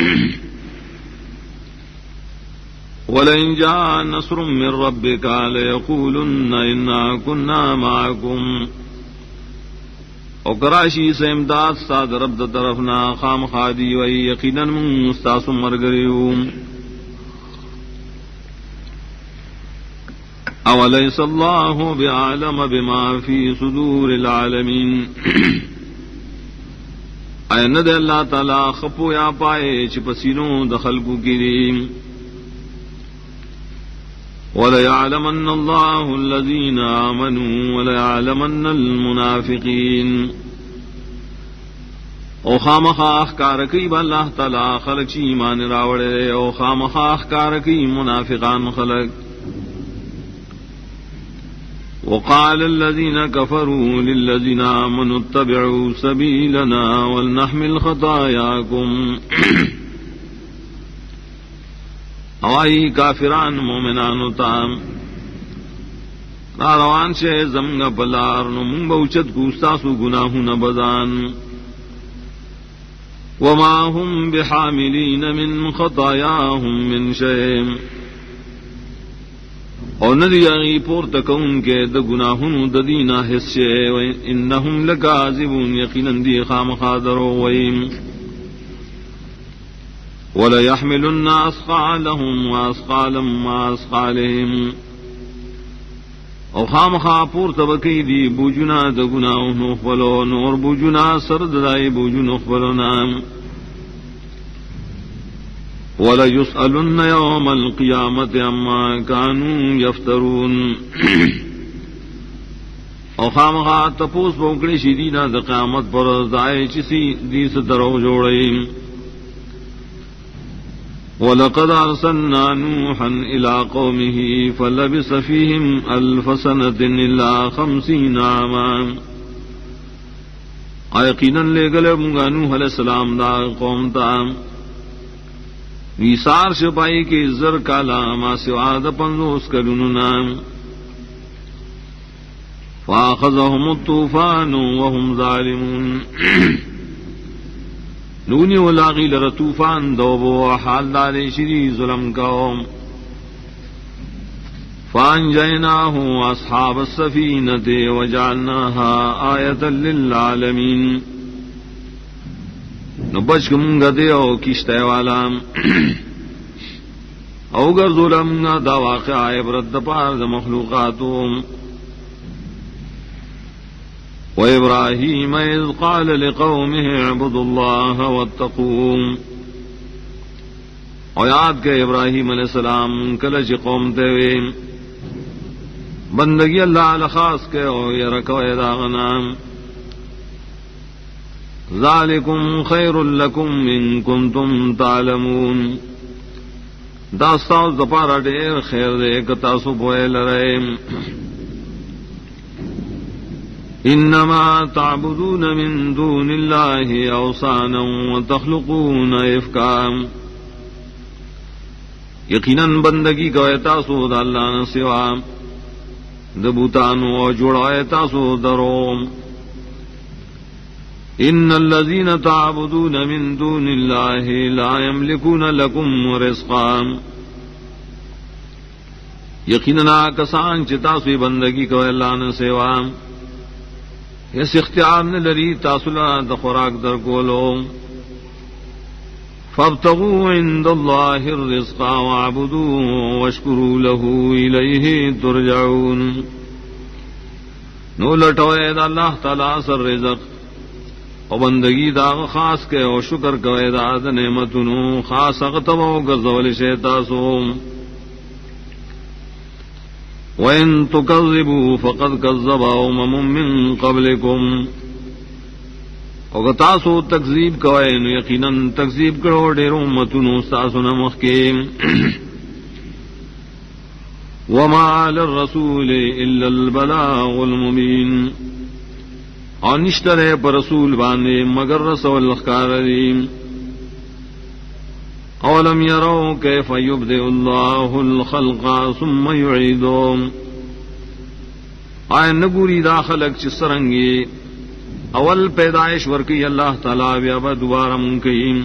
وَلَئِنْ جَاءَ نَصْرٌ مِّن رَّبِّكَ لَيَقُولُنَّ إِنَّا كُنَّا مَعَكُمْ او کراشی سے امداد ساد رب دا طرفنا خام خادی وی یقیناً مستاس مرگریو اولیس اللہ بعالم بما فی صدور العالمین این دے اللہ تعالی خپو یا پائے چپسینوں دخل کو گریم وَلَيَعْلَمَنَّ اللَّهُ الَّذِينَ آمَنُوا وَلَيَعْلَمَنَّ الْمُنَافِقِينَ او خامخاہ کارکی با اللہ تعالی خلق چی ایمان راوڑے او خامخاہ کارکی منافقان خلق وقال الذين كفروا للذين آمنوا اتبعوا سبيلنا ولنحمل خطاياكم اوائی کافران مومنانو تام روان سے زمگا پلار نو منگ بوچت گوستاسو گناہو نبدان وما هم بحاملین من خطایاهم من شیم اور ندی اغی پورتکون کے دا گناہنو ددینا حصے انہم لکاذبون یقیناً دی خام خادرو ویم وَلَيَحْمِلُنَّ أَثْقَالَهُمْ وَأَثْقَالًا مَّعَ أَثْقَالِهِمْ او خامخا پورته بکی دی بوجنا د گناہوں نخبلو نور بوجنا سرد دائی بوجو نخبلونا وَلَيُسْأَلُنَّ يَوْمَ الْقِيَامَةِ عَمَّا كَانُوا يَفْتَرُونَ او خامخا تپوس بوکڑی شیدینا د قیامت پر دائی چسی دیس درو جوڑیم وَلَقَدْ أَرْسَلْنَا نُوحًا إِلَىٰ قَوْمِهِ فَلَبِثَ فِيهِمْ أَلْفَ سَنَةٍ إِلَّا 50 عَامًا یقیناً لے گلے منگا نوح علیہ السلام دا قوم تا ویسار شپائی کے زر کالا ما سوا دا 50 کلوننا فَأَخَذَهُمُ الطُّوفَانُ وَهُمْ ظَالِمُونَ نونی ولاغی لر طوفان دوبو حال دار شری ظلم قوم فانجیناہ اصحاب السفینۃ وجعلناها آیۃ للعالمین نبچ منگا دے او کشتے والا او گر ظلم دا واقع عبرت پار دا مخلوقاتوں وإبراهيم إذ قال لقومه اعبدوا الله واتقوه اور یاد کہ ابراہیم علیہ السلام کلچ قوم تے بندگی اللہ خاص کے او یرکو داغنا ذالکم خیر لکم ان کنتم تعلمون داستاؤ دپارا دیر خیر دے کتا سبوئے لرے انما تعبدون من دون الله اوثانا وتخلقون افکا یقیناً بندگی کو تاسو د اللہ نہ سوا د بوتانو او جوڑائے تاسو درو ان الذين تعبدون من دون الله لا يملكون لكم رزقا یقیناً کسان چ تاسو بندگی کو اللہ نہ سوا اس اختیار نے لری تاسلا د خوراک در گولو فابتغوا عند اللہ الرزق واعبدوه واشکروا له الیہ ترجعون نو لٹوئے دا اللہ تعالی سر رزق او بندگی دا خاص کے او شکر کوئے دا نعمتونو خاص اغتبو گزول شیطاسو وَإِن تُكَذِّبُوا فَقَدْ كَذَّبَ أُمَمٌ مِّن قَبْلِكُمْ اور تاسو تکذیب کوئے نو یقیناً تکذیب کرو ڈیر امتونو ساسو نمخ کے وَمَا عَلَى الرَّسُولِ إِلَّا الْبَلَاغُ الْمُبِينُ اور نشترے پر رسول باندے مگر رسول اخکاریم اولم يروا كيف يبدئ الله الخلق ثم يعيده آئے نگوری دا خلق چ سرنگی اول پیدائش ورکی اللہ تعالی بیا با دوبارہ منکیم.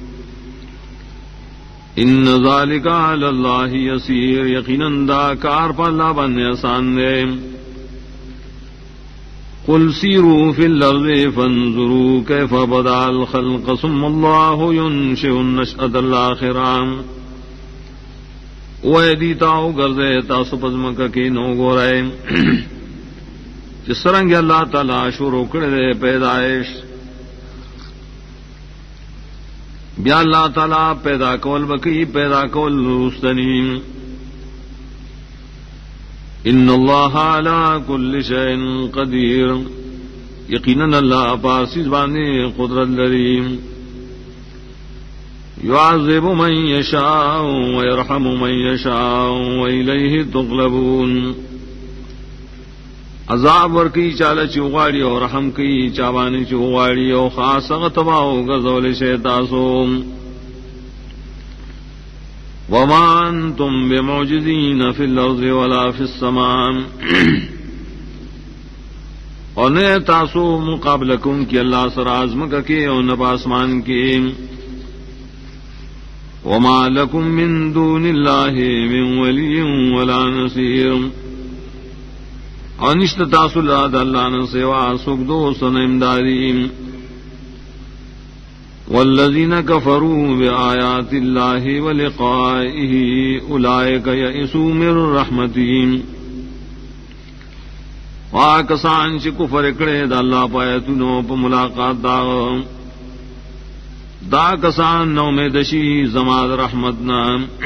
ان ذالک علی اللہ یسیر یقیناً دا کار پر اللہ بن آسان دے. قل سیروا فی الارض فانظروا کیف بدا الخلق ثم اللہ ینشئ النشأۃ الآخرہ. ویدی تاؤ گردے تاسو پزمکہ کی نو گورائے جس سرنگ اللہ تعالی شروع کردے پیدائش بیا اللہ تعالی پیدا کول بکی پیدا کول رستنی. ان اللہ علی کل شیء قدیر یقیناً اللہ پارسیز باندے قدرت لریم. یعذب من یشاء ویرحم من یشاء وإلیہ تغلبون. عذاب ورکی چال چوغاڑی اور رحم کی چابانی چوغاڑی اور خاص غتباؤ غزول شیطاسو. وما انتم بمعجزین فی الارض ولا فی السماء اور نے تاسو مقابلہ کن کی اللہ سر آزمکہ کے اور نبا آسمان کے. وما لکم من دون اللہ من ولی ولا نصیر اور نشت تاسو لاد اللہ نے سوا سکھ دوست امدادی. والذین کفروا بآیات اللہ ولقائہ اولئک یئسوا من رحمتہ. کسان چ کفر کڑے دا اللہ پایتونو پا ملاقات دا کسان نو میں دشی زماد رحمتنا.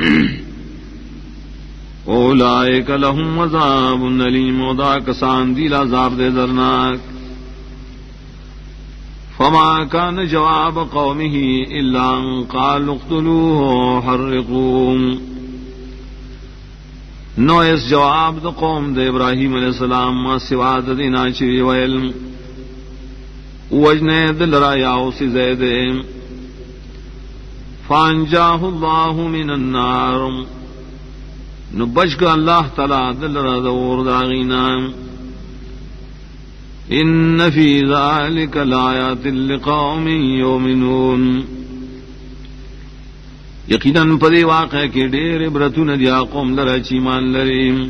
اولئک لہم عذاب علیم و دا کسان دیل عذاب دے درناک. فما کان جواب قومہ الا ان قالوا اقتلوه حرقوه. نو اس جواب دا قوم دا ابراہیم علیہ السلام ما سوا دا دینا چوی ویل وجنے دل را یاو سی زیدے. فانجاہ اللہ من النار نو بچ کا اللہ تعالی دل را دور داغینا. ان فی ذالک لآیات لقوم یؤمنون یقیناً پدی واقع کے ڈیر عبرتون دیا قوم لرا چیمان لریم.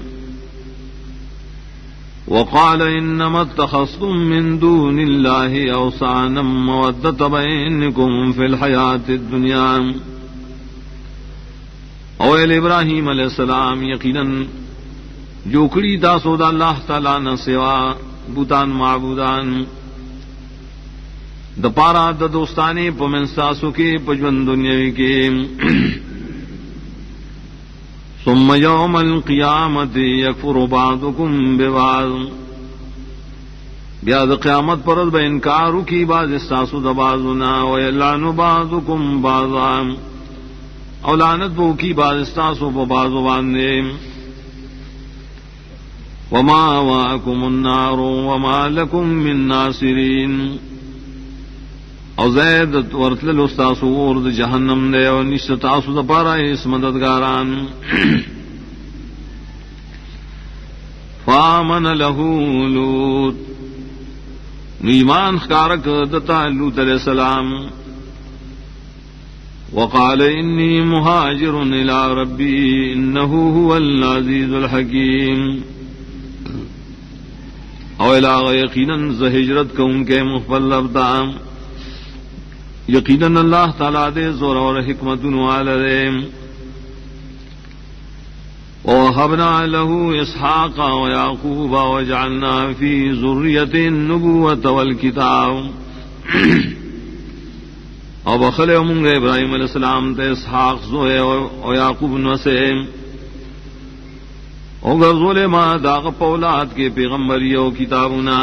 وقال انما اتخذتم من دون اللہ اوثانا مودۃ بینکم فی الحیاۃ الدنیا. اویل ابراہیم علیہ السلام یقیناً جو کڑی تاسو دا اللہ تعالی نہ سوا بوتان معبودان د پارا د دوستانی پمنساسو کے پجون دنیاوی کے. ثم یوم القیامت یکفر بعضکم ببعض بیا د قیامت پر ب انکارو کی بعض استاسو د بعضنا ویلعن بعضکم بعضا او لعنت بو کی بعض استاسو ب بعض باندے. وما واکم النار وما لکم من ناصرین او زید ورتل استاسو ورد جہنم دے او نشت تاسو دا پارا اس مددگاران. فامن له لوط ایمان خارک دتا لوط علیہ السلام. وقال انی مہاجر الى ربی انه هو العزیز الحکیم. او الہ یقیناً زہجرت کو ان کے مخفل ابدام یقیناً اللہ تعالیٰ دے زور اور حکمت والدے. وَوَهَبْنَا لَهُ إِسْحَاقَ وَيَعْقُوبَ وَجَعَلْنَا فِي ذُرِّيَّتِهِ النُّبُوَّةَ وَالْكِتَابَ. اور بخلے منگے ابراہیم علیہ السلام تے اسحاق زوئے اور یعقوب نوسے اور غرزول ما داغ پولاد کے پیغمبریوں کتابنا.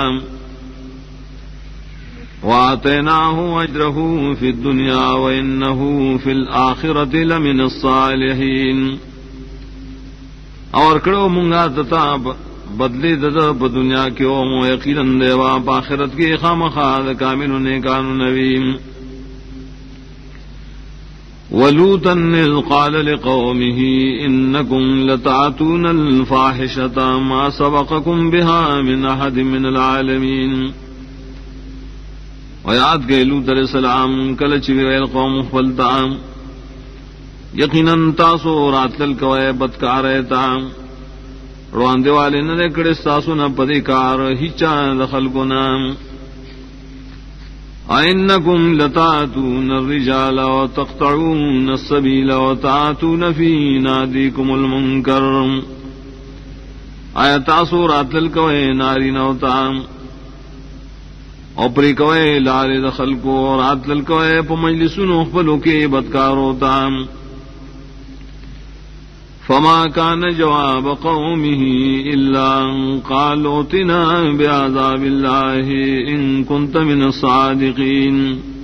وآتیناہ اجرہ فی الدنیا وانہ فی الآخرۃ لمن الصالحین. اور کڑو منگا دتا بدلی ددا بدنیا کے او یقیناً دیوا آخرت کی خامخا کامل نیکان نویم. ولوطا إذ قال لقومه إنكم لتأتون الفاحشة ما سبقكم بها من أحد من العالمين. ویاد گئے لوط علیہ السلام کلچ ویل قوم خپلتا یقیناً تاسو راتل کوئے بدکار تا رواندے والے نہ کڑے تاسو نہ پدیکار ہچا دخل کو نام أَإِنَّكُمْ لَتَأْتُونَ الرِّجَالَ وَتَقْطَعُونَ السَّبِيلَ وَتَأْتُونَ فِي نَادِيكُمُ الْمُنكَرَ. آیا تاسو راتل کوئے ناری نوتا اوپری کوئے لال دخل کو راتل کوئے پا مجلسونو خپلو کے بدکاروتا. فما كان جواب قومه إلا أن قالوا ائتنا بعذاب الله إن كنت من الصادقين.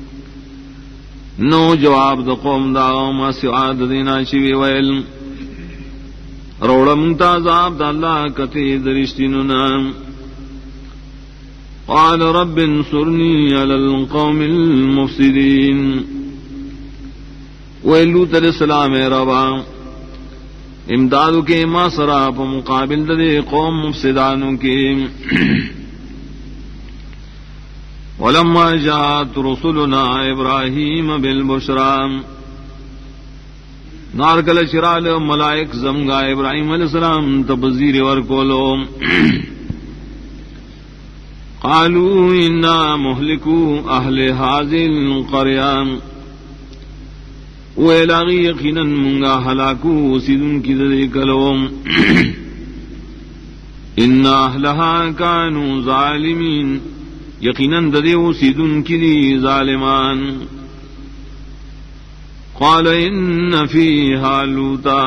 نو جواب دا قوم دا ما سعاد دینا شوی ویل روڑا منتا عذاب دا اللہ کتی درشتیننا. قال رب انصرنی علی القوم المفسدین. ویلوت علیہ السلام ربا امدادو کے ما سراب مقابل دے قوم مفسدانوں کے. ولما جاءت رسلنا ابراہیم بالبشرى. نارکل شرال ملائک زمگا ابراہیم علیہ السلام تبزیر ورکولو. قالوا انا مہلکو اہل هذه القرية. ویلاغی یقیناً منگا ہلاکو سیدن کی دے کلوم. ان اہلہا کانو ظالمین. یقیناً ددیو سیدن کی دی ظالمان. قال ان فیہا لوطا.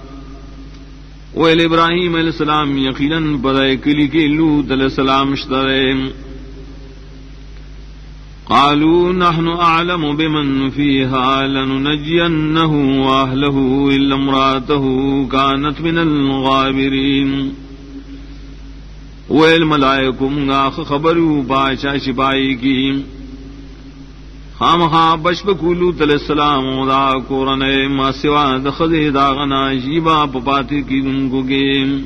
ویل ابراہیم علیہ السلام یقیناً پدائے کلی کے لوط علیہ السلام اشترے. قالوا نحن أعلم بمن فيها لننجينه وأهله إلا امرأته كانت من الغابرين. والملائكم غاخ خبروا باشا شپائی کی خامخا بشبکو لوط علیہ السلام دا کورنے ما سوا دخد داغنا جیبا پپاتی کی دنگو گیم.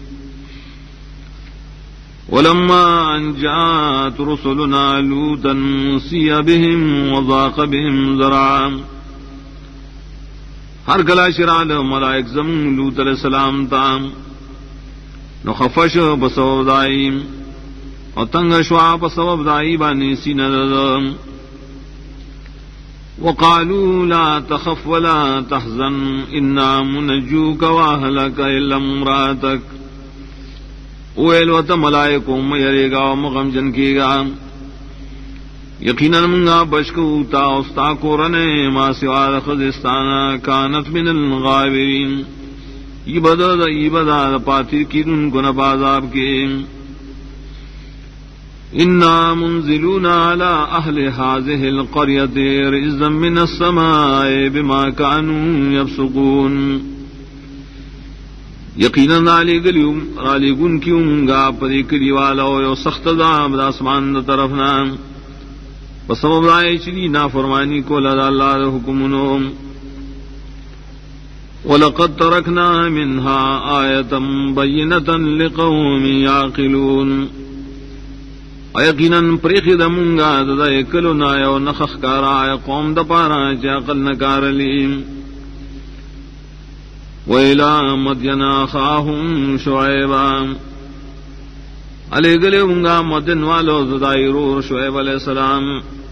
ولما أن جاءت رسلنا لوطا سيء بهم وضاق بهم ذرعا. ہر گلا شرال ملائک زم لوط علیہ السلام تام نخفش بسبب دائی اور تنگ شوا بسبب دائی بانی سینہ. وقالوا لا تخف ولا تحزن انا منجوك واهلك الا امراتك. اویل و تا ملائکو میرے گا و مغم جن کی گا یقیناً منگا بشکو تا استا کو رنے ما سوار خزستانا کانت من الغابرین. ایبدا پاتر کی دن کو نبازاب کے. انا منزلون على اہل هذه القرية رزا من السماء بما كانوا يفسقون. یقیناً رالی گن کیوں گا پری کری والا یو سخت دام داسمان دا طرفنا بسبب رائے چلی نا فرمانی کو لدا اللہ حکمنو. وَلَقَدْ تَرَكْنَا مِنْهَا آیَةً بَيِّنَةً لِقَوْمٍ يَعْقِلُونَ. یقیناً پریخی دمونگا دا اکلو نایو نخخ کارا قوم دا پارا چاقل نکار لیم. وَإِلَىٰ مَدْيَنَ أَخَاهُمْ شُعَيْبًا. علی گلے ہونگا مدن والو زدائرور شعیب علیہ السلام.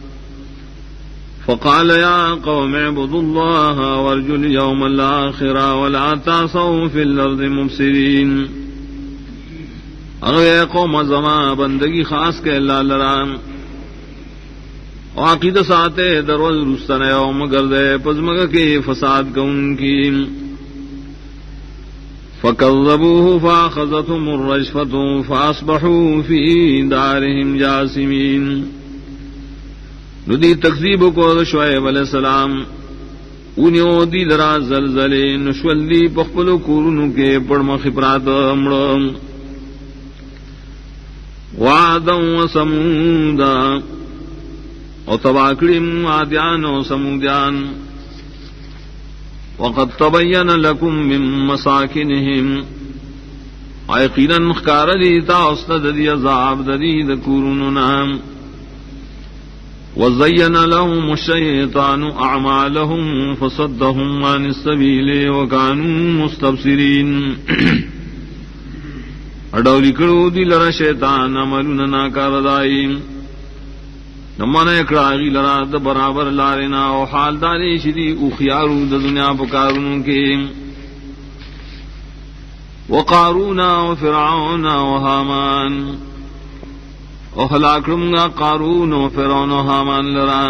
فقال يا قوم اعبدوا الله وارجوا اليوم الآخر ولا تعصوا في الأرض مفسدين. اگر قوم زمان بندگی خاص کے اللہ لرام عقید ساتے دروز رستن یوم گردے پزمگ کے فساد کو ان کی. فكذبوه فأخذتهم الرجفة فأصبحوا في دارهم جاثمين. ندی تکذیب کو شعیب علیہ السلام انیو دی درا زلزلے نشولی پخپلو کورنو کے پڑمخ پرات امڑ. وعدا وسمودا اور تباکڑیم عادیان و سمودیان. وقد تبین لکم من مساکنہم یقیناً خکار دی تاست دی عذاب دی دکورننا وزین لهم الشیطان اعمالهم فصدهم عن السبیل وکانوا مستبصرین اڈولی کرو دی لرا شیطان عملنا ناکار دائی نمانا اکڑاغی لرا دا برابر لارنا و حال داری شدی اخیارو دا دنیا پکارنوں کے وقارون و فرعون و حامان و خلاکرمگا قارون و فرعون و حامان لرا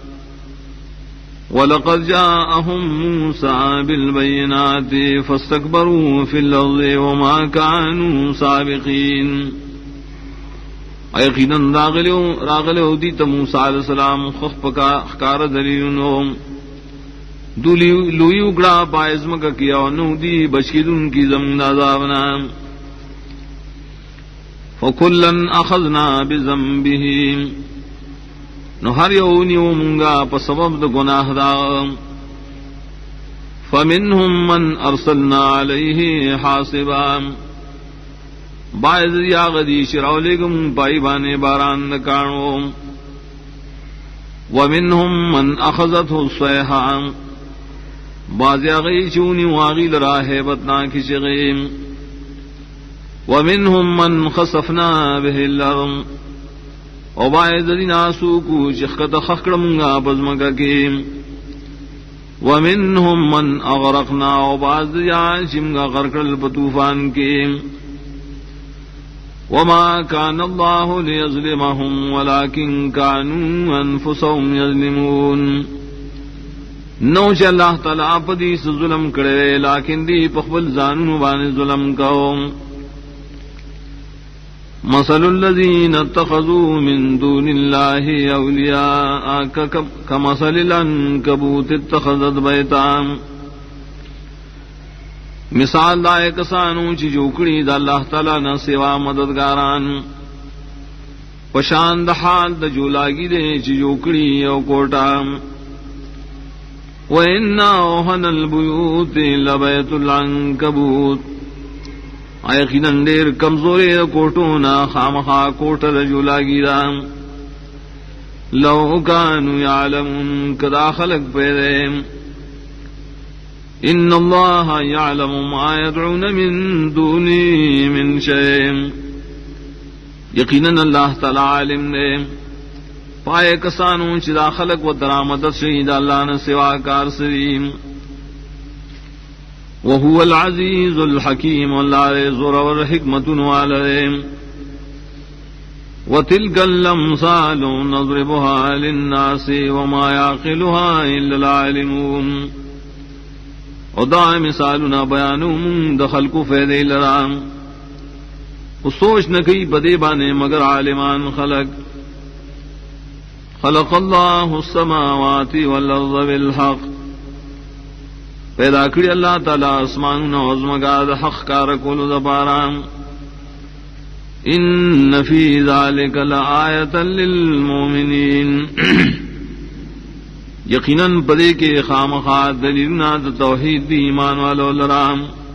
وَلَقَدْ جَاءَهُمْ مُوسَى بِالْبَيِّنَاتِ فَاسْتَكْبَرُوا فِي الْأَرْضِ وَمَا كَانُوا سَابِقِينَ یقیناً راغلو دیتا موسیٰ علیہ السلام خکار دلیلنو لوی اگڑا پائزمک کیا ونو دی بشکدن کی زمین عذابنا فَكُلًّا أَخَذْنَا بِذَنبِهِ نو ہر یونیو منگا پا سبب دا گناہ دا فَمِنْهُمْ مَنْ أَرْسَلْنَا عَلَيْهِ حَاصِبًا باعث یاغدی شراولگم پائی بانے باران نکانو وَمِنْهُمْ مَنْ أَخَذَتْهُ الصَّيْحَةُ باز یاغی چونی واغی لرا حیبتنا کی شغیم وَمِنْهُمْ مَنْ خَسَفْنَا بِهِ الْأَرْضَ او باید دین آسو کو چخکت خکڑمگا بزمگا کی ومنہم من اغرقنا او باز دیا چمگا غرقل بطوفان کی وما کان اللہ لیظلمہم ولکن کانوا انفسهم یظلمون نو چا اللہ تعالیٰ پدی سے ظلم کرے لیکن دی پخبل زانون بان ظلم کہو مثل الذين اتخذوا من دون الله أولياء كمثل العنكبوت اتخذت بيتا مثال دائے کسانو چی جوکڑی دا اللہ تعالیٰ نہ سوا مددگاران پشان دا حال دا جولاگی دے چی جوکڑی او کوٹا وَإِنَّ أَوْهَنَ الْبُيُوتِ لَبَيْتُ الْعَنكَبُوتِ یقیناً دیر کمزوری کوٹونا خامخا کوٹر جولاگی دا لو کانوا یعلمون کدا خلق پیدے ان اللہ یعلم ما یدعون من دونی من شیء یقیناً اللہ تعالی عالم دے پائے کسانوں چدا خلق و درامدت شہید اللہ نے سوا کار سریم وهو العزیز الحکیم اللہ زور والحکمت والعلم وتلك الامثال نضربها للناس وما يعقلها الا العالمون ادا مثالنا بیانوں دخل کو فیدے لرام سوچ نہ کئی بدے بانے مگر عالمان خلق اللہ السماوات والارض بالحق پیدا کری اللہ تعالی اسمان نوزمگا دا حق کار کولو دا پارام ان فی ذالک لآیتا للمومنین یقیناً پدے کے خامخات دلیلنا دا توحید دی ایمان والو لرام